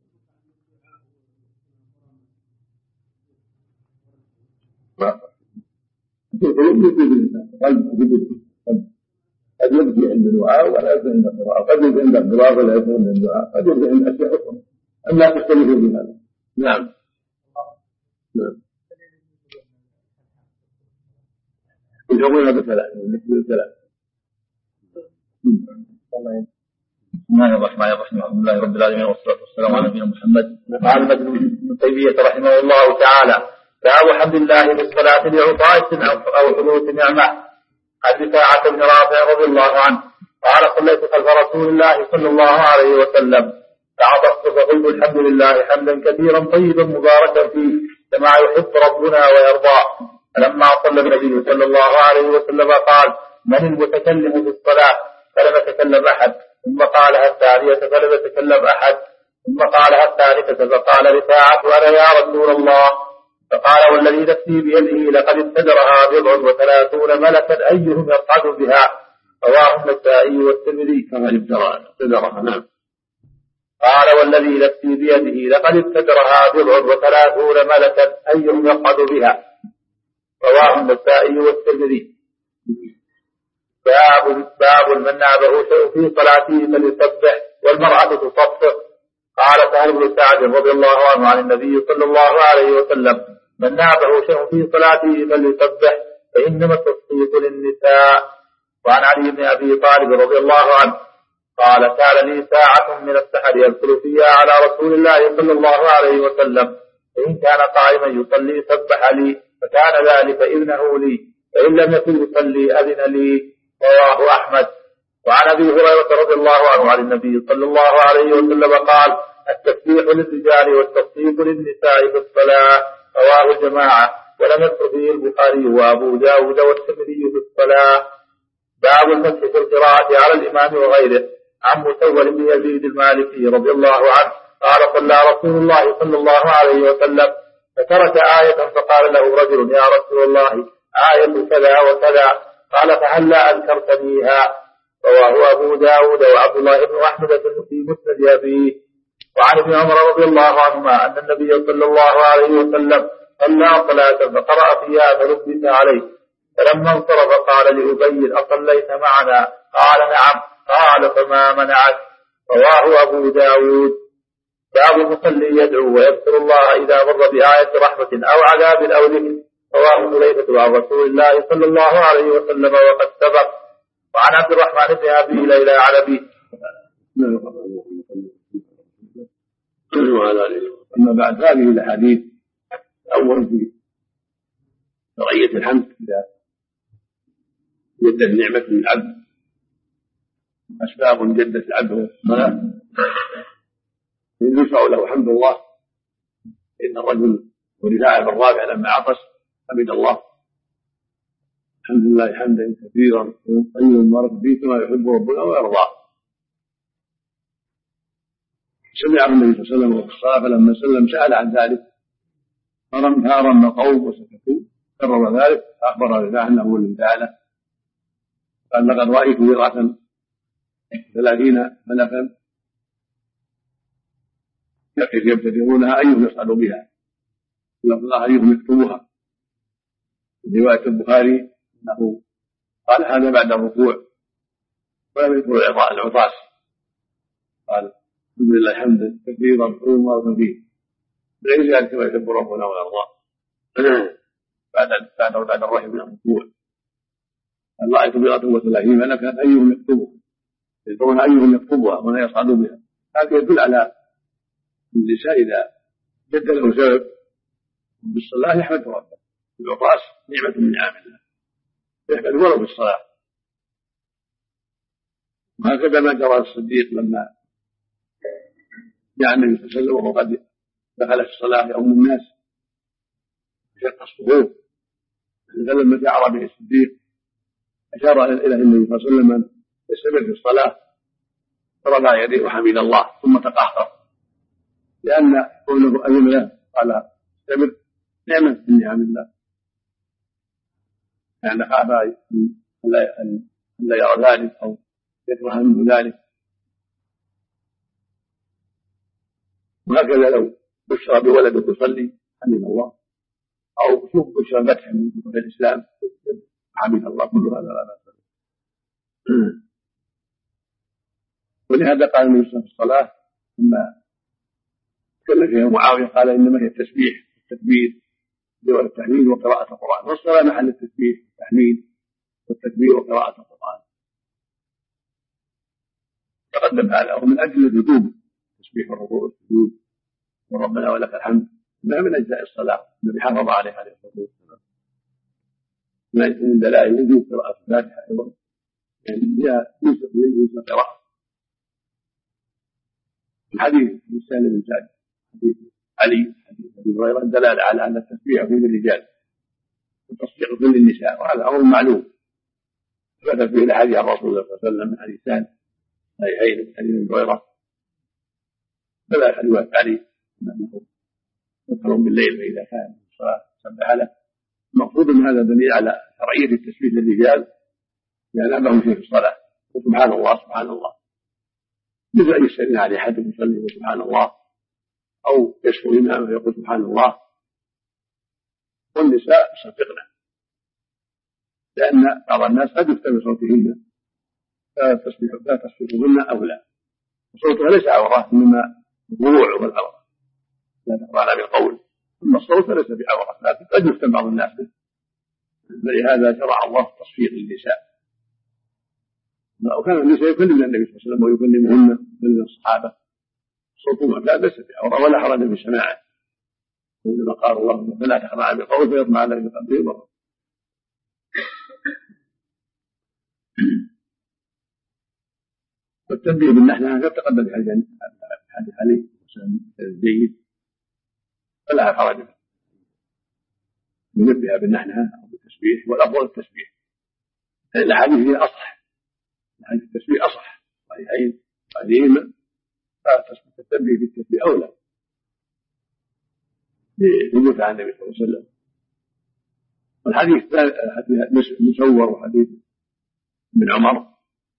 قد يبدي عند الدعاء ولا يبدي عند القراءة، قد يبدي عند القراءة ولا يبدي عند الدعاء، قد يبدي عند أشياء أخرى، أما تختلفوا بهذا. نعم نعم يقولون هذا كلام بالكلام. بسم الله الرحمن الرحيم، الحمد لله رب العالمين والصلاة والسلام على نبينا محمد. قال ابن تيمية رحمه الله تعالى: باب حمد الله بالصلاة لعطاء أو حدوث نعمة. عن رفاعة بن رافع رضي الله عنه قال: صليت خلف رسول الله صلى الله عليه وسلم فعطست فقلت: الحمد لله حمدا كثيرا طيبا مباركا فيه كما يحب ربنا ويرضى. فلما صلى النبي صلى الله عليه وسلم قال: من المتكلم في الصلاة؟ فلم يتكلم أحد. ثم قالها الثانية فلم يتكلم أحد. ثم قالها الثالثة فقال رفاعة: أنا يا رسول الله. فقال: والذي نفسي بيده لقد ابتدرها بضع وثلاثون ملكا أيهم يصعد بها. رواه النسائي والترمذي. فقد ابتدرها. نعم. قال: والذي نفسي بيده لقد ابتدرها بضع وثلاثون ملكا أيهم يصعد بها. رواه النسائي والترمذي. باب باب من نابه شيء في صلاته فليسبح والمرأة تصفق. قال سهل بن سعد رضي الله عنه عن النبي صلى الله عليه وسلم: من نابه شيء في صلاته فليسبح فإنما التصفيق للنساء. وعن علي بن أبي طالب رضي الله عنه قال: كان لي ساعة من السحر يدخل فيها على رسول الله صلى الله عليه وسلم، فإن كان قائما يصلي سبح لي، فكان ذلك إذنه لي، فإن لم يكن يصلي أذن لي. رواه أحمد. وعن أبي هريرة رضي الله عنه عن النبي صلى الله عليه وسلم قال: التسبيح للرجال والتصفيق للنساء في الصلاة. رواه الجماعة ولم يذكر فيه البخاري وأبو داود والترمذي في الصلاة. باب المسح في القراءة على الإمام وغيره. عن مسور بن يزيد المالكي رضي الله عنه قال: صلى رسول الله صلى الله عليه وسلم فترك آية فقال له رجل: يا رسول الله آية كذا وكذا. قال: فهلا أذكرتنيها. رواه أبو داود وعبد الله بن أحمد في مسند أبيه. وعن ابن عمر رضي الله عنهما أن النبي صلى الله عليه وسلم صلى صلاة فقرأ فيها فلبس عليه، فلما انصرف قال لأبي: أصليت معنا؟ قال: نعم. قال: فما منعك؟ رواه أبو داود. باب المصلي يدعو ويذكر الله إذا مر بآية رحمة أو عذاب أو ذكر. رواه حذيفة عن رسول الله صلى الله عليه وسلم وقد سبق. وعن عبد الرحمن بن أبي ليلى علبي. أما بعد، هذه الأحاديث أول في شرعية الحمد إذا جدت نعمة من العبد، أسباب جدت العبد الصلاة يشرع له حمد الله. إن الرجل ورفاعة بن رافع لما عطس حمد الله: الحمد لله حمدا كثيرا طيبا مباركا فيه كما يحب ربنا ويرضى. سمعه النبي صلى الله عليه وسلم في الصلاة فلما سلم سأل عن ذلك فرم القوم وسكتوا، كرر ذلك فأخبر رفاعة أنه هو الذي فعله. قال: لقد رأيت بضعة ثلاثين ملكا يبتدرونها أيهم يصعد بها، الله أيهم يكتبها. في رواية البخاري أنه قال هذا بعد الركوع ولم يذكر العطاس، قال: الحمد لله حمدا كثيرا طيبا مباركا فيه، بغير ذلك كما يحب ربنا ويرضى. بعد بعد بعد الرحم من الركوع قال: رأيت بضعة وثلاثين ملكا أيهم يكتبها يذكرون أيهم يكتبها ولا يصعد بها. هذا يدل على النساء إذا جد له سبب بالصلاة يحمد ربه. العطاس نعمة من نعم الله يحمد ولو بالصلاة. وهكذا ما جرى الصديق لما جاء النبي صلى الله عليه وسلم وهو قد دخل في الصلاة يؤم الناس شق الصفوف، فلما جاء عربي الصديق أشار إلى النبي صلى الله عليه وسلم أن يستمر في الصلاة، فرفع يديه وحمد الله ثم تقهقر، لأن قوله أذن له قال: استمر نعمة من نعم الله. يعني خاف أن لا يرى ذلك أو يكره منه ذلك. وهكذا لو بشر بولد يصلي حمد الله، أو شوف بشر فتح من فتح الإسلام حمد الله، كل هذا لا بأس به. ولهذا قال النبي صلى الله عليه وسلم في الصلاة لما تكلم فيها معاوية قال إنما هي التسبيح والتكبير والتحميد وقراءة القرآن، والصلاة محل التسبيح والتحميد والتكبير وقراءة القرآن. تقدم هذا ومن أجل الوجوب تسبيح الركوع والسجود وربنا ولك الحمد ما من أجزاء الصلاة الذي حافظ عليها عليه الصلاة والسلام. من دلائل وجوب قراءة الفاتحة أيضا، يعني هي يوسف قراءة. الحديث في سالم بن سعد حديث علي حديث أبي هريرة دلالة على أن التسبيح في الرجال والتصديق في النساء، وهذا أمر معلوم ثبت فيه الأحاديث عن رسول الله صلى الله عليه وسلم من حديث سالم صحيحين حديث أبي هريرة، فلا حديث علي أنه يذكر بالليل فإذا كان الصلاة سبح له. المقصود من هذا دليل على شرعية التسبيح للرجال لأن أبهم شيء في الصلاة وسبحان الله سبحان الله، مثل أن يستمع عليه أحد يصلي وسبحان الله، أو يشكو إمامه ويقول سبحان الله. والنساء يصدقن لأن بعض الناس قد يفتن بصوتهن فلا تصفقهن أولى، وصوتها ليس عورة إنما الضلوع والعورة لا تقرأنا بالقول، ثم الصوت ليس بعورة لكن قد يفتن بعض الناس به، فلهذا شرع الله تصفيق للنساء. وكان النساء يكلمن النبي صلى الله عليه وسلم ويكلمهن ويكلم الصحابة صوتهما لا بأس بعورة ولا حرج في سماعه، إنما قال الله فلا تخضعن بالقول فيطمع الذي في قلبه مرض. والتنبيه بالنحنة قد تقدم في حديث علي جيد فلا حرج ينبه بالنحنة أو بالتسبيح، والأفضل التسبيح لأن الأحاديث هي أصح، الحديث التسبيح أصح صحيحين قديما، فالتنبيه بالتسبيح أولى لثبوت عن النبي صلى الله عليه وسلم. والحديث مسور وحديث ابن عمر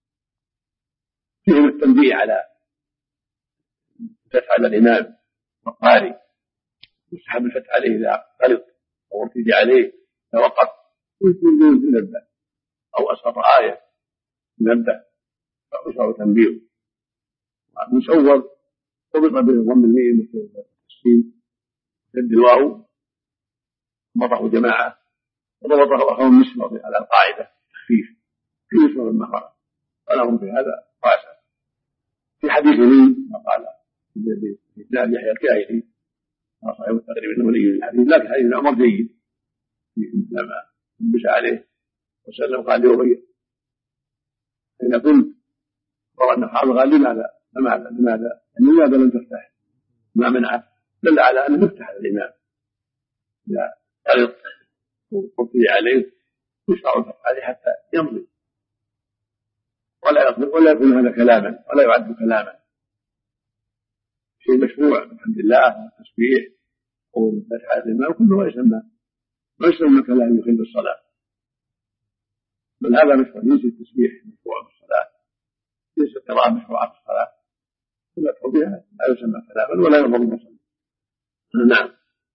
فيهم التنبيه على الفتح على الإمام والقارئ، يستحب الفتح عليه إذا غلط أو ارتدي عليه توقف ويكون ينبه، أو أسقط آية ينبه فأشعر تنبيه. مسور ربط بضم الميم والسين سد الواو ضبطه جماعة وضبطه أخوهم مسمر على القاعدة خفيف في مسمر المخرج، ولهم في هذا قاسة. في حديث لي ما قال في إسناد يحيى الكاهلي صحيح التقريب انه ولي الحديث، لكن حديث عمر جيد لما انبش عليه وسلم قال لأبي حين قلت ورد الصحابة قال لماذا لماذا لماذا لماذا لم تفتح ما منعه؟ دل على أنه يفتح الإمام إذا غلط وقضي عليه يشرع الفتح عليه حتى يمضي ولا يقدر ولا يكون هذا كلاما ولا يعد كلاما، شيء مشروع الحمد لله والتسبيح والفتح على الإمام كله ما يسمى ما يسمى كلام يخل الصلاة، بل هذا مشروع. ليس التسبيح مشروع في الصلاة، ليس القراءة مشروعة في الصلاة، والفتح بها لا يسمى كلاما ولا يضر المصلي. نعم.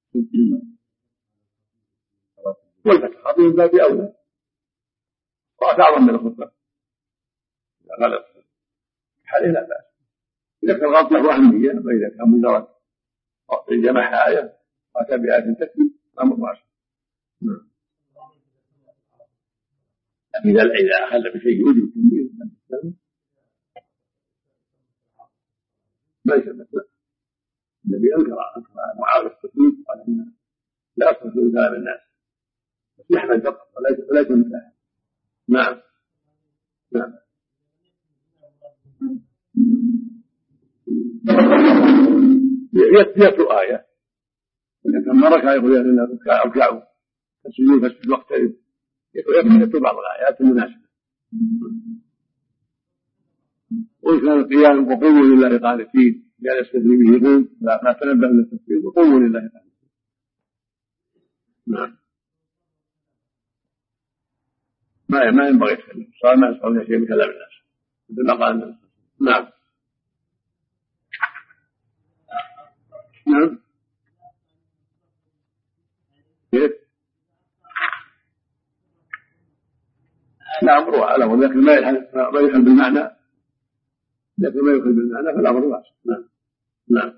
والفتح خطيب من باب أولى وأعظم من الخطبة إذا غلط حاله لا بأس، إذا كان الغلط له أهمية، وإذا كان مجرد جمع آية وأتى بآية تكفي أمر واسع. إذا إذا أخل بشيء يوجب التنبيه ما يسمى النبي أنكر أنكر معاوية التكليف قال إن لا أصل في كلام الناس بس يحمل فقط ولا يكون مثله. نعم نعم. يتلو آية إذا كان مرك يقول لنا ارجعوا فالسجود في الوقت يتلو بعض الآيات المناسبة، وإن كان القيام وقوموا لله قانتين لا يستدري به يقول لا تنبه من التفكير، وقوموا لله قانتين. نعم. ما ما ينبغي يتكلم الصلاة ما يسمعون شيء من كلام الناس مثل ما قال الناس. نعم نعم كيف؟ لا أمر أعلم ولكن ما يلحن ما يلحن بالمعنى لكن ما يلحن بالمعنى فالأمر واسع. نعم نعم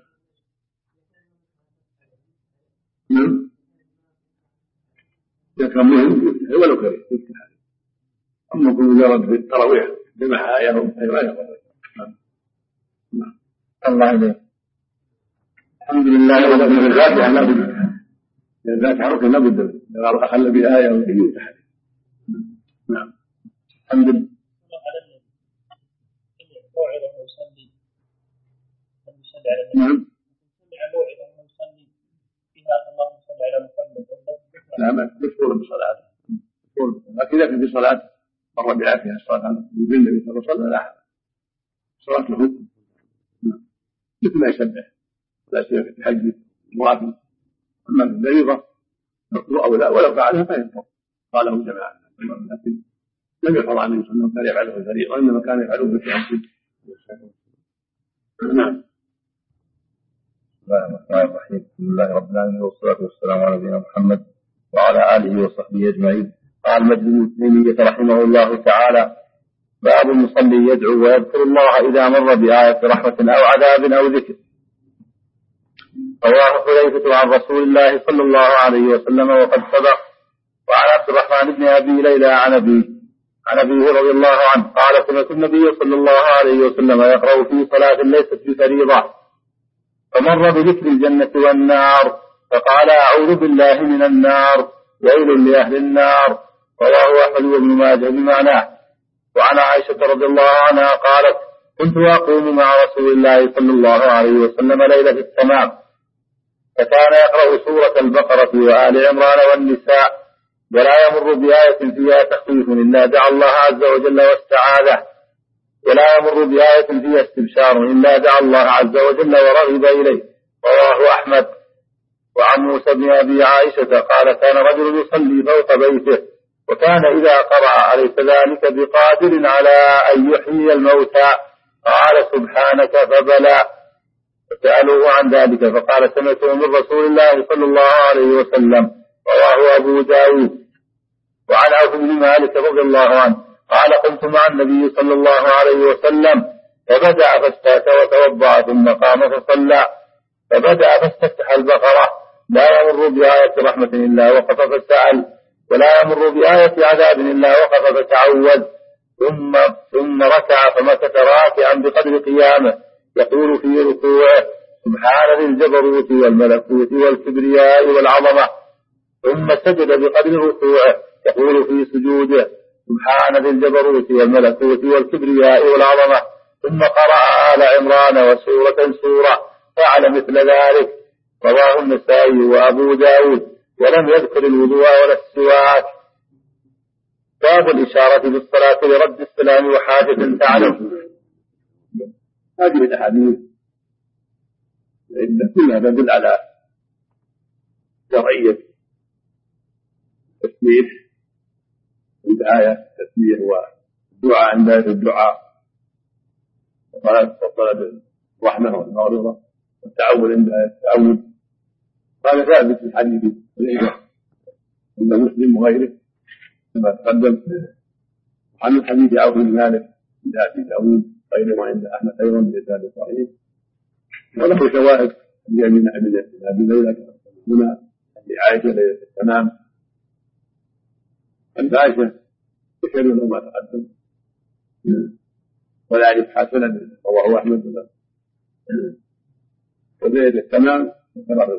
نعم يكرمهم ولو كريم يفتح أما كل مجرد في التراويح بمع آيهم أي ما يقول. نعم الله عليه. الحمد لله رب العالمين. الفاتحة لا بد الفاتحة ركن لا بد أخل بآية ويفتح. نعم الحمد لله. نعم لا ما مشغول بصلاة لكن إذا كان في صلاة مر بعافية الصلاة النبي صلى الله عليه وسلم لا صلاة له مثل ما يسبح لا سيما في الحج المرافق. أما في الفريضة مكروه أو لا ولو فعلها فينفر قاله جماعة لكن لم يفرض عنه صلى الله عليه وسلم كان يفعله في الفريضة وإنما كان يفعله في التعبد. نعم. بسم الله الرحمن الرحيم. بسم الله رب العالمين والصلاة والسلام على نبينا محمد وعلى آله وصحبه أجمعين. قال المجد التيمية رحمه الله تعالى: باب المصلي يدعو ويذكر الله إذا مر بآية رحمة أو عذاب أو ذكر. رواه حذيفة عن رسول الله صلى الله عليه وسلم وقد سبق. وعن عبد الرحمن بن أبي ليلى عن أبيه عن أبيه رضي الله عنه قال: سمعت النبي صلى الله عليه وسلم يقرأ في صلاة ليست بفريضة فمر بذكر الجنة والنار فقال: أعوذ بالله من النار ويل لأهل النار. رواه أحمد وابن ماجه بمعناه. وعن عائشة رضي الله عنها قالت: كنت أقوم مع رسول الله صلى الله عليه وسلم ليلة التمام فكان يقرأ سورة البقرة وآل عمران والنساء ولا يمر بآية فيها تخفيف إلا دعا الله عز وجل واستعاذه ولا يمر بآية فيها استبشار إلا دعا الله عز وجل ورغب إليه. رواه أحمد. وعن موسى بن أبي عائشة قال: كان رجل يصلي فوق بيته وكان إذا قرأ أليس ذلك بقادر على أن يحيي الموتى قال: سبحانك فبلى. فسألوه عن ذلك فقال: سمعته من رسول الله صلى الله عليه وسلم. رواه أبو داود. وعن عوف بن مالك رضي الله عنه قال: قمت مع النبي صلى الله عليه وسلم فبدأ فاستاك وتوضأ ثم قام فصلى فبدأ فاستفتح البقرة لا يمر بآية رحمة إلا وقف فسأل ولا يمر بآية عذاب إلا وقف فتعوذ ثم ثم ركع فمكث راكعا بقدر قيامه يقول في ركوعه: سبحان ذي الجبروت والملكوت والكبرياء والعظمة. ثم سجد بقدر ركوعه يقول في سجوده: سبحان ذي الجبروت والملكوت والكبرياء والعظمة. ثم قرأ آل عمران وسورة سورة فعل مثل ذلك. رواه النسائي وأبو داود ولم يذكر الوضوء ولا السواك. باب الإشارة بالصلاة لرد السلام وحاجة تعلم. هذه الأحاديث كلها تدل على شرعية التسبيح عند آية التسبيح والدعاء عند آية الدعاء وطلب الرحمة والمغفرة والتعوذ عند آية التعوذ. هذا ثابت في الحديث عند مسلم وغيره كما تقدم. عن الحديث عوف بن مالك عند أبي داود غيره وعند أحمد أيضا بإسناد صحيح وله شواهد من أبي ليلى هنا لعائشة ليلة التمام عند عائشة تشهد له ما تقدم ولا يعرف حسنا رواه أحمد وليلة التمام تكرر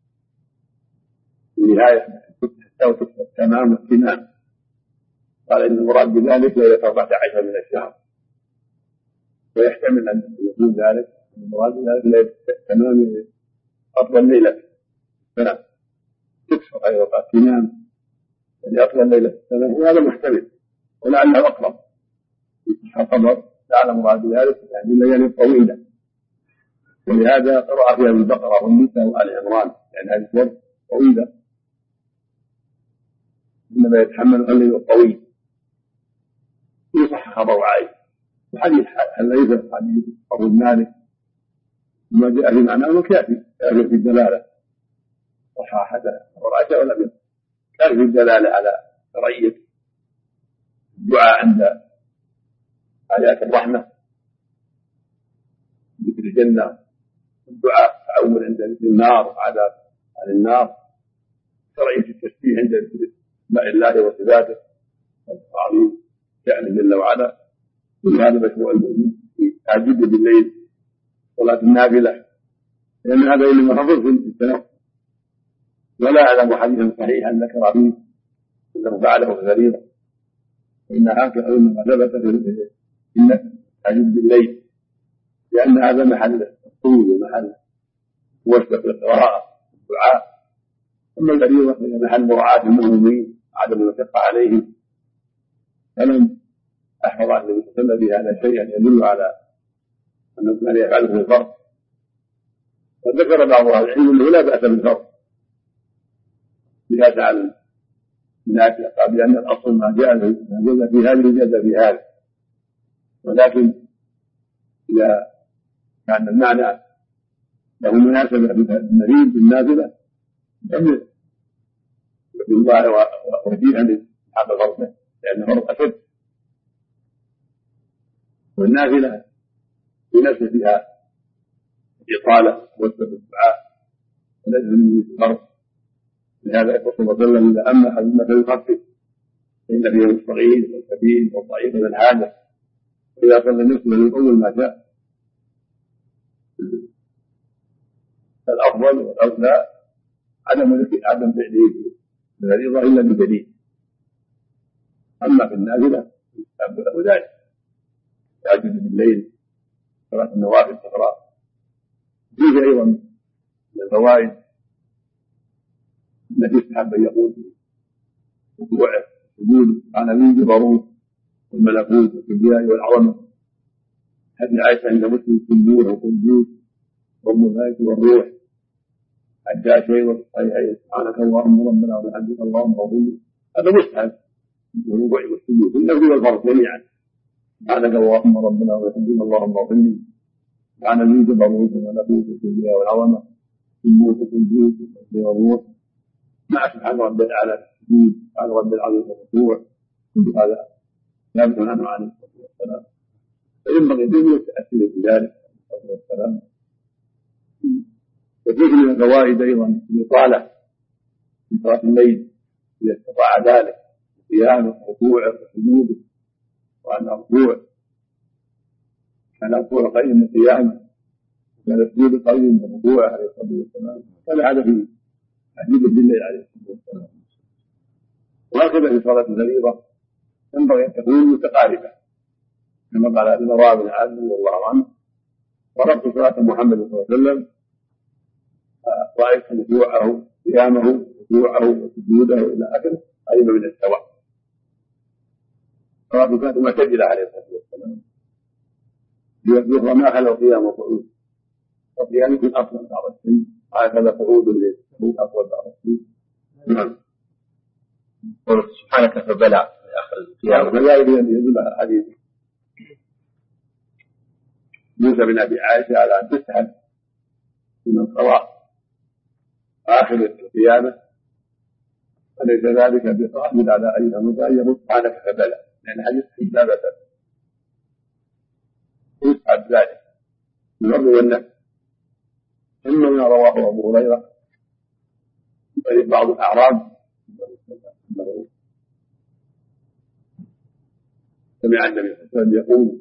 في نهاية حتى وتكتب التمام والتمام. قال إن المراد بذلك ليلة أربعة عشر من الشهر ويحتمل أن يكون ذلك المراد بذلك ليلة التمام أفضل ليلة فلا تكسر أي وقت تنام يعني أفضل ليلة التمام وهذا محتمل ولعله أقرب في الخبر لعل مراد بذلك يعني الليالي الطويلة ولهذا قرأ فيها البقرة والنساء وآل عمران يعني هذه السور طويلة إنما يتحمل الليل الطويل خبر عائشة. وحديث حذيفة حديث أبو مالك وما جاء في معناه كافي كافي في الدلالة صحاح خبر عائشة ولا بد كافي في الدلالة على شرعية الدعاء عند آيات الرحمة ذكر الجنة، الدعاء تعود عند ذكر النار وعذاب عن النار، شرعية التسبيح عند ذكر اسماء الله وصفاته والتعظيم شأنه جل وعلا. كل هذا مشروع المؤمن في تهجد بالليل صلاة النافلة، لأن هذا إنما فضل في السنة، ولا أعلم حديثا صحيحا ذكر فيه أنه فعله فريضة، فإن هكذا إنما ثبت في التهجد بالليل، لأن هذا محل الطول ومحل وسط القراءة والدعاء. أما الفريضة فهي محل مراعاة المؤمنين عدم المشقة عليهم، فلم أحفظ عن النبي صلى الله عليه وسلم بهذا شيئا يدل على أنه كان يفعله في الفرض. وذكر بعض أهل العلم أنه لا بأس بالفرض بهذا على النافلة، قال بأن الأصل ما جاء في هذه جاز في هذا، ولكن إذا كان المعنى له مناسبة بالمريض بالنافلة لم يكن وجيها لحق فرضه، لأن فرض أشد، والنافلة بنفس فيها إطالة وسط الدعاء وليس من الفرض. لهذا يقول صلى الله عليه وسلم إذا أما أحدنا فليخفف فإن فيه الصغير والكبير والضعيف والحاجة، وإذا صلى النصف فليطول ما شاء. الأفضل والأولى عدم عدم فعله الفريضة إلا بدليل. أما في النافلة يستحب له ذلك، التهجد بالليل، صلاة النوافل الأخرى. فيه أيضا من الفوائد التي يستحب أن يقول في ركوعه وسجوده على من جبروت والملكوت والكبرياء والعظمة. حديث عائشة عند مسلم السجود والقدوس والملائكة والروح حتى شيء والصحيحين سبحانك اللهم ربنا وبحمدك اللهم اغفر لي. هذا مستحب الركوع والسجود في النفل والفرض جميعا. سبحانك اللهم ربنا وبحمدك اللهم اغفر لي سبحان ذي جبروت والملكوت والكبرياء والعظمة والقدوس والقدوس والروح مع سبحان رب الأعلى السجود سبحان رب العظيم الركوع. كل هذا ثابت عنه عليه الصلاة والسلام، فينبغي أن يتأثر بذلك عليه الصلاة والسلام. وفيه من الفوائد أيضا الإطالة في صلاة الليل إذا استطاع ذلك، قيامه وركوعه وسجوده، وأن الركوع كان الركوع قريب من قيامه وكان السجود قريب من ركوعه عليه الصلاة والسلام. كان هذا في تهجد بالليل عليه الصلاة والسلام. وهكذا في صلاة الفريضة ينبغي أن تكون متقاربة، كما قال ابن رواه بن عازم رضي الله عنه: وربط صلاة محمد صلى الله عليه وسلم رأيت ركوعه قيامه ركوعه وسجوده إلى آخره قريبا من السواء. صلاته كانت معتدلة عليه الصلاة والسلام، يخرى ما خلوا قيام وقعود، والقيام يكون أفضل بعض الشيء، هكذا قعود للسجود أفضل بعض الشيء. نعم. سبحانك فبلع آخر القيام. وكذلك يدل على حديث موسى بن أبي عائشة على أن تسحب من القضاء آخر القيامة، وليس ذلك بقادر على أن يموت سبحانك فبلع، لأن حديث ثابت يسحب ذلك بالأرض والنفس. ثم ما رواه أبو هريرة في بعض الأعراب سمع النبي صلى الله عليه وسلم يقول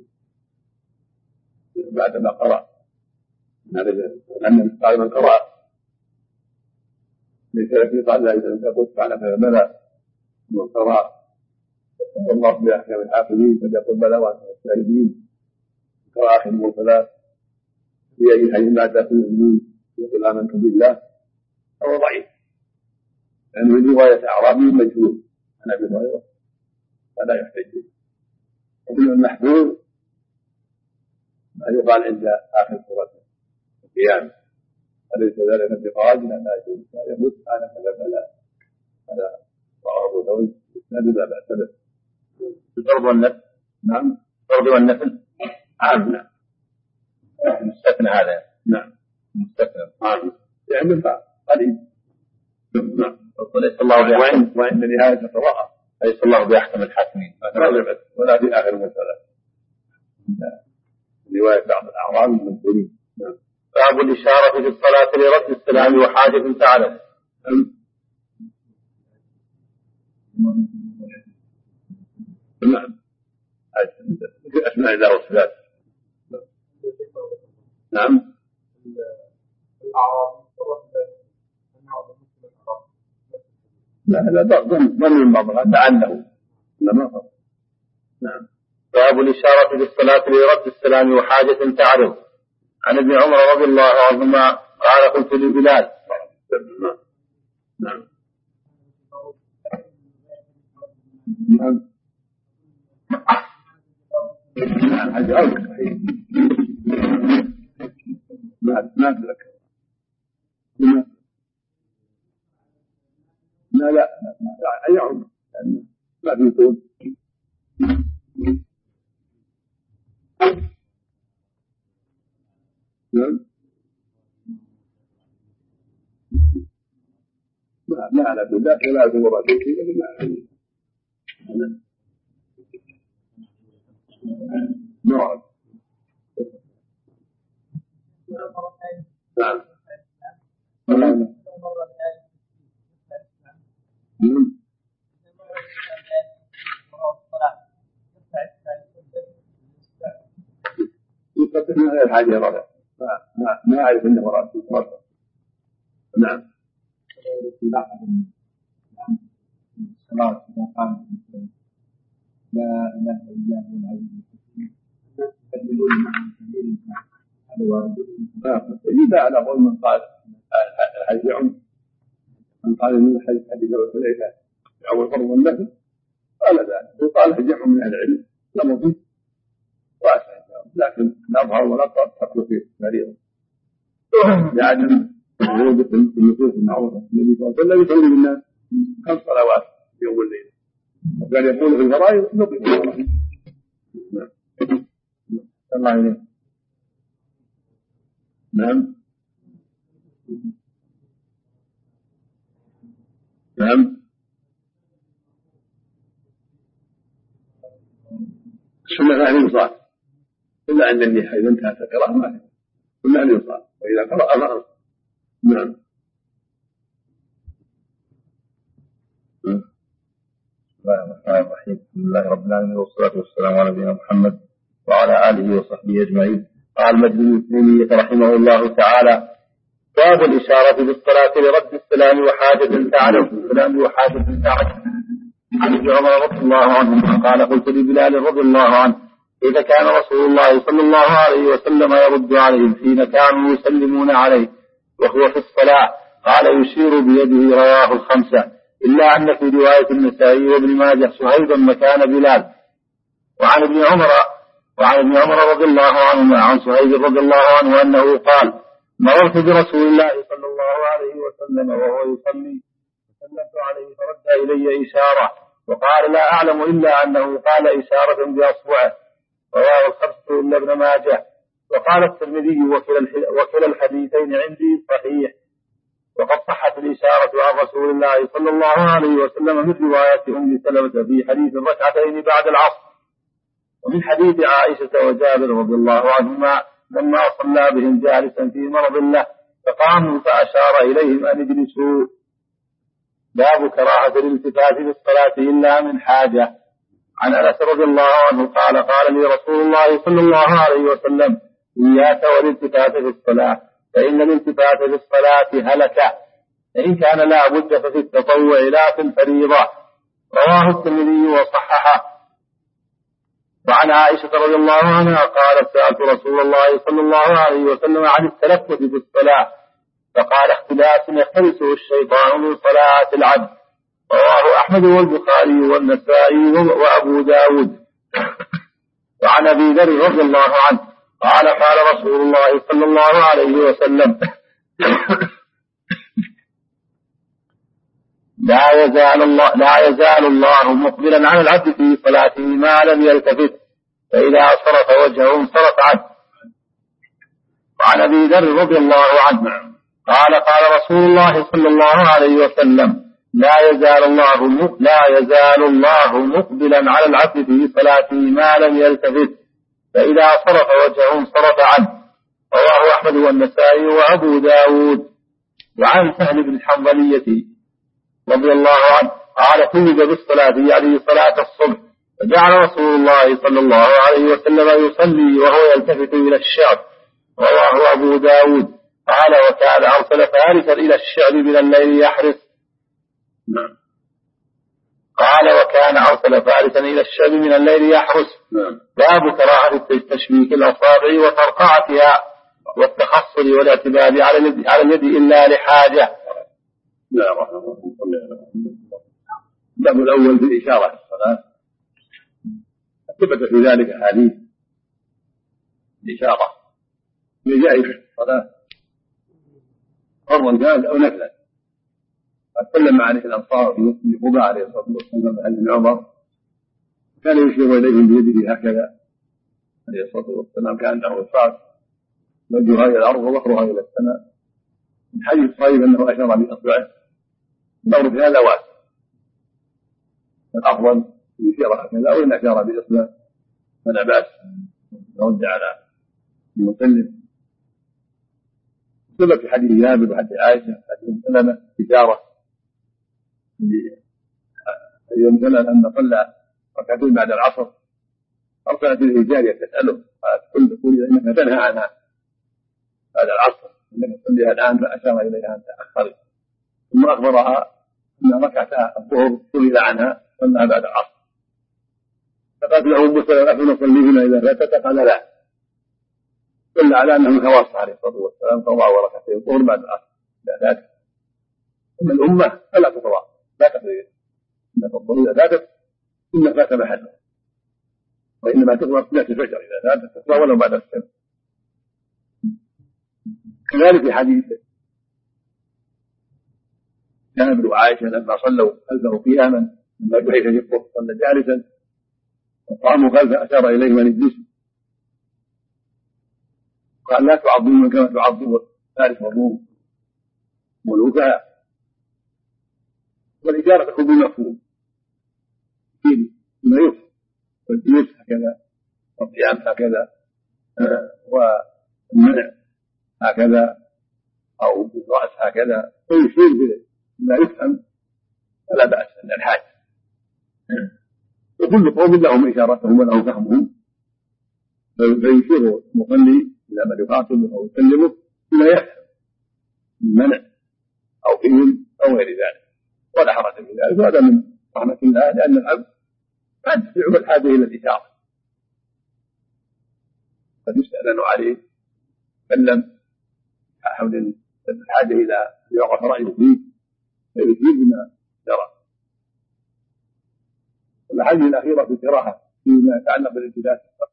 بعدما قرأ أن قال من قرأ ليس لك قال لا إذا تقول سبحانك فبلى، من قرأ الله بأحكام الحافظين فليقل بلى وأنت الشاهدين، قرأ آخر المرسلات في أي حي ما تأكل الجنود يقول آمنت بالله، هو ضعيف لأنه من رواية أعرابي مجهول عن أبي هريرة فلا يحتج. ومن المحفوظ ما يقال عند آخر سورة القيامة، أليس ذلك بقادر لا يجوز لا يموت سبحانك فبلى. هذا رواه أبو داود بإسناد لا بأس به. الأرض والنفس نعم. الفرض والنفل عام. نعم. مستثنى هذا. نعم. مستثنى عام. يعني بالفعل قليل. نعم. وليس الله وإن وإن نهاية القراءة ليس الله بأحكم الحاكمين ولا في آخر المسألة رواية بعض الأعراب المنقولين. نعم. باب الإشارة في الصلاة لرد السلام وحاجة تعلم. نعم. أسماء الله والصفات. نعم. لا لا ظن ظن من بعضها لعله لما فرق. نعم. باب الإشارة في الصلاة لرد السلام وحاجة تعرض. عن ابن عمر رضي الله عنهما قال قلت لبلال. نعم. نعم. نعم. هذا أول صحيح. ما ما أدرك. لا لا لا يعود ما في طول. نعم. لا لا لا بالله ولا بالمراد فيه ما نعم. نعم. نعم. يقدم هذه الحاجة رابع ما ما أعرف أنه مراد مراد. نعم. الصلاة إذا قامت لا إله إلا هو العزيز الحكيم تدلون معهم سبيل هذا وارد. إذا على قول من قال الحج يعم من قال من الحج حديث الحليفة أول فرض والنفل قال ذلك وقال الحج يعم من العلم لم فيه واسع لكن الأظهر والأقرب تقل فيه مريض لعدم وجود النصوص المعروفة النبي صلى الله عليه وسلم يصلي بالناس خمس صلوات في يوم والليل وكان يقول في الفرائض نقل في الفرائض. الله عليه. نعم. نعم. السنة لا يصلى إلا عند النهاية إذا انتهت القراءة ما في السنة لا يصلى وإذا قرأ أمر. نعم. بسم الله الرحمن الرحيم. الحمد لله رب العالمين والصلاة والسلام على نبينا محمد وعلى آله وصحبه أجمعين. قال مجد تيمية رحمه الله تعالى باب الإشارة بالصلاة لرد السلام وحاجة تعرف السلام وحاجة تعرف. عن ابن عمر رضي الله عنه قال قلت لبلال رضي الله عنه إذا كان رسول الله صلى الله عليه وسلم يرد عليهم حين كانوا يسلمون عليه وهو في الصلاة قال يشير بيده. رواه الخمسة إلا أن في رواية النسائي وابن ماجه صهيبا مكان بلال. وعن ابن عمر وعن ابن عمر رضي الله عنهما عن صهيب رضي الله عنه أنه قال مررت برسول الله صلى الله عليه وسلم وهو يصلي فسلمت عليه فرد إلي إشارة وقال لا أعلم إلا أنه قال إشارة بأصبعه. رواه الخمسة إلا ابن ماجه. وقال الترمذي وكلا الحديثين عندي صحيح وقد صحت الإشارة عن رسول الله صلى الله عليه وسلم من رواية أم سلمة في حديث الركعتين بعد العصر ومن حديث عائشة وجابر رضي الله عنهما لما صلى بهم جالسا في مرض له فقاموا فأشار إليهم أن اجلسوا. باب كراهة الالتفات في الصلاة إلا من حاجة. عن أنس رضي الله عنه قال قال لي رسول الله صلى الله عليه وسلم إياك والالتفات في الصلاة فإن الالتفات في الصلاة هلكة فإن كان لا بد ففي التطوع لا في الفريضة. رواه الترمذي وصححه. وعن عائشة رضي الله عنها قالت سألت رسول الله صلى الله عليه وسلم عن التلفت في الصلاة فقال اختلاس يختلسه الشيطان من صلاة العبد. رواه أحمد والبخاري والنسائي وأبو داود. وعن أبي ذر رضي الله عنه قال قال رسول الله صلى الله عليه وسلم لا يزال الله لا يزال الله مقبلا على العبد في صلاته ما لم يلتفت فإذا صرف وجهه انصرف عنه. وعن أبي ذر رضي الله عنه قال قال رسول الله صلى الله عليه وسلم لا يزال الله لا يزال الله مقبلا على العبد في صلاته ما لم يلتفت فإذا صرف وجهه انصرف عنه. رواه أحمد والنسائي وأبو داود. وعن سهل بن الحنظلية رضي الله عنه قال توجد بالصلاة يعني صلاة الصبح فجعل رسول الله صلى الله عليه وسلم يصلي وهو يلتفت إلى الشعب. رواه أبو داود. قال وكان أرسل فارسا إلى الشعب من الليل يحرس. نعم. قال وكان أرسل فارسا إلى الشعب من الليل يحرس. نعم. باب كراهة تشبيك الأصابع وترقعتها والتخصل والاعتماد على اليد على اليد إلا لحاجة. لا الباب الأول في الإشارة في الصلاة ثبت في ذلك حديث الإشارة لجائز الصلاة فرضا كان أو نفلا. أتكلم عليه الأنصار في مسجد قباء عليه الصلاة والسلام عن ابن عمر كان يشير إليهم بيده هكذا عليه الصلاة والسلام كأنه إصبع وجهها إلى الأرض وظهرها إلى السماء. من حديث صحيح أنه أشار بإصبعه. الأمر في هذا واسع الأفضل يشير هكذا أو إن أشار بإصبعه فلا بأس يرد على المسلم. ثبت في حديث جابر وحديث عائشة حديث سلمة إشارة يوم سلمة أن صلى ركعتين بعد العصر أرسلت إليه جارية تسأله قالت كنت تقول إنك تنهى عنها بعد العصر إنك تصليها الآن فأشار إليها أن تأخرت ثم أخبرها أن ركعتها الظهر سئل عنها صلىها بعد العصر فقالت له أم سلمة أفنصليهما إذا فاتت قال لا دل على أنه خواص عليه الصلاة والسلام قضاء وركعتين الظهر بعد العصر لا ذاتك. أما الأمة فلا تقضى لا تقضي إن تقضي إذا ذاتك إن فات محله وإنما تقضى صلاة الفجر إذا ذاتك تقضى ولو بعد السنة. كذلك في حديث جابر وعائشة لما صلوا خلفه قياما لما جحيف يقف صلى جالسا وقاموا خلفه أشار إليهم أن يجلسوا قال لا تعظموا كما تعظموا فارس والروم ملوكها. والإجارة تكون بالمفهوم في ما يفهم والجلوس هكذا والقيام هكذا آه والمنع هكذا أو بالرأس هكذا ويشير بما يفهم فلا بأس عند الحاج. وكل قوم لهم إشارتهم ولهم فهمهم فيشير المصلي إلى من يخاطب أو يسلمه بما يفهم من منع أو إذن أو غير ذلك ولا حرج في ذلك. وهذا من رحمة الله لأن العبد قد يعمل الحاجة إلى الإشارة قد يستأذن عليه يتكلم حول الحاجة إلى يعرف رأيه فيه فيجيب بما جرى. الحاجة الأخيرة في القراءة فيما يتعلق بالالتفات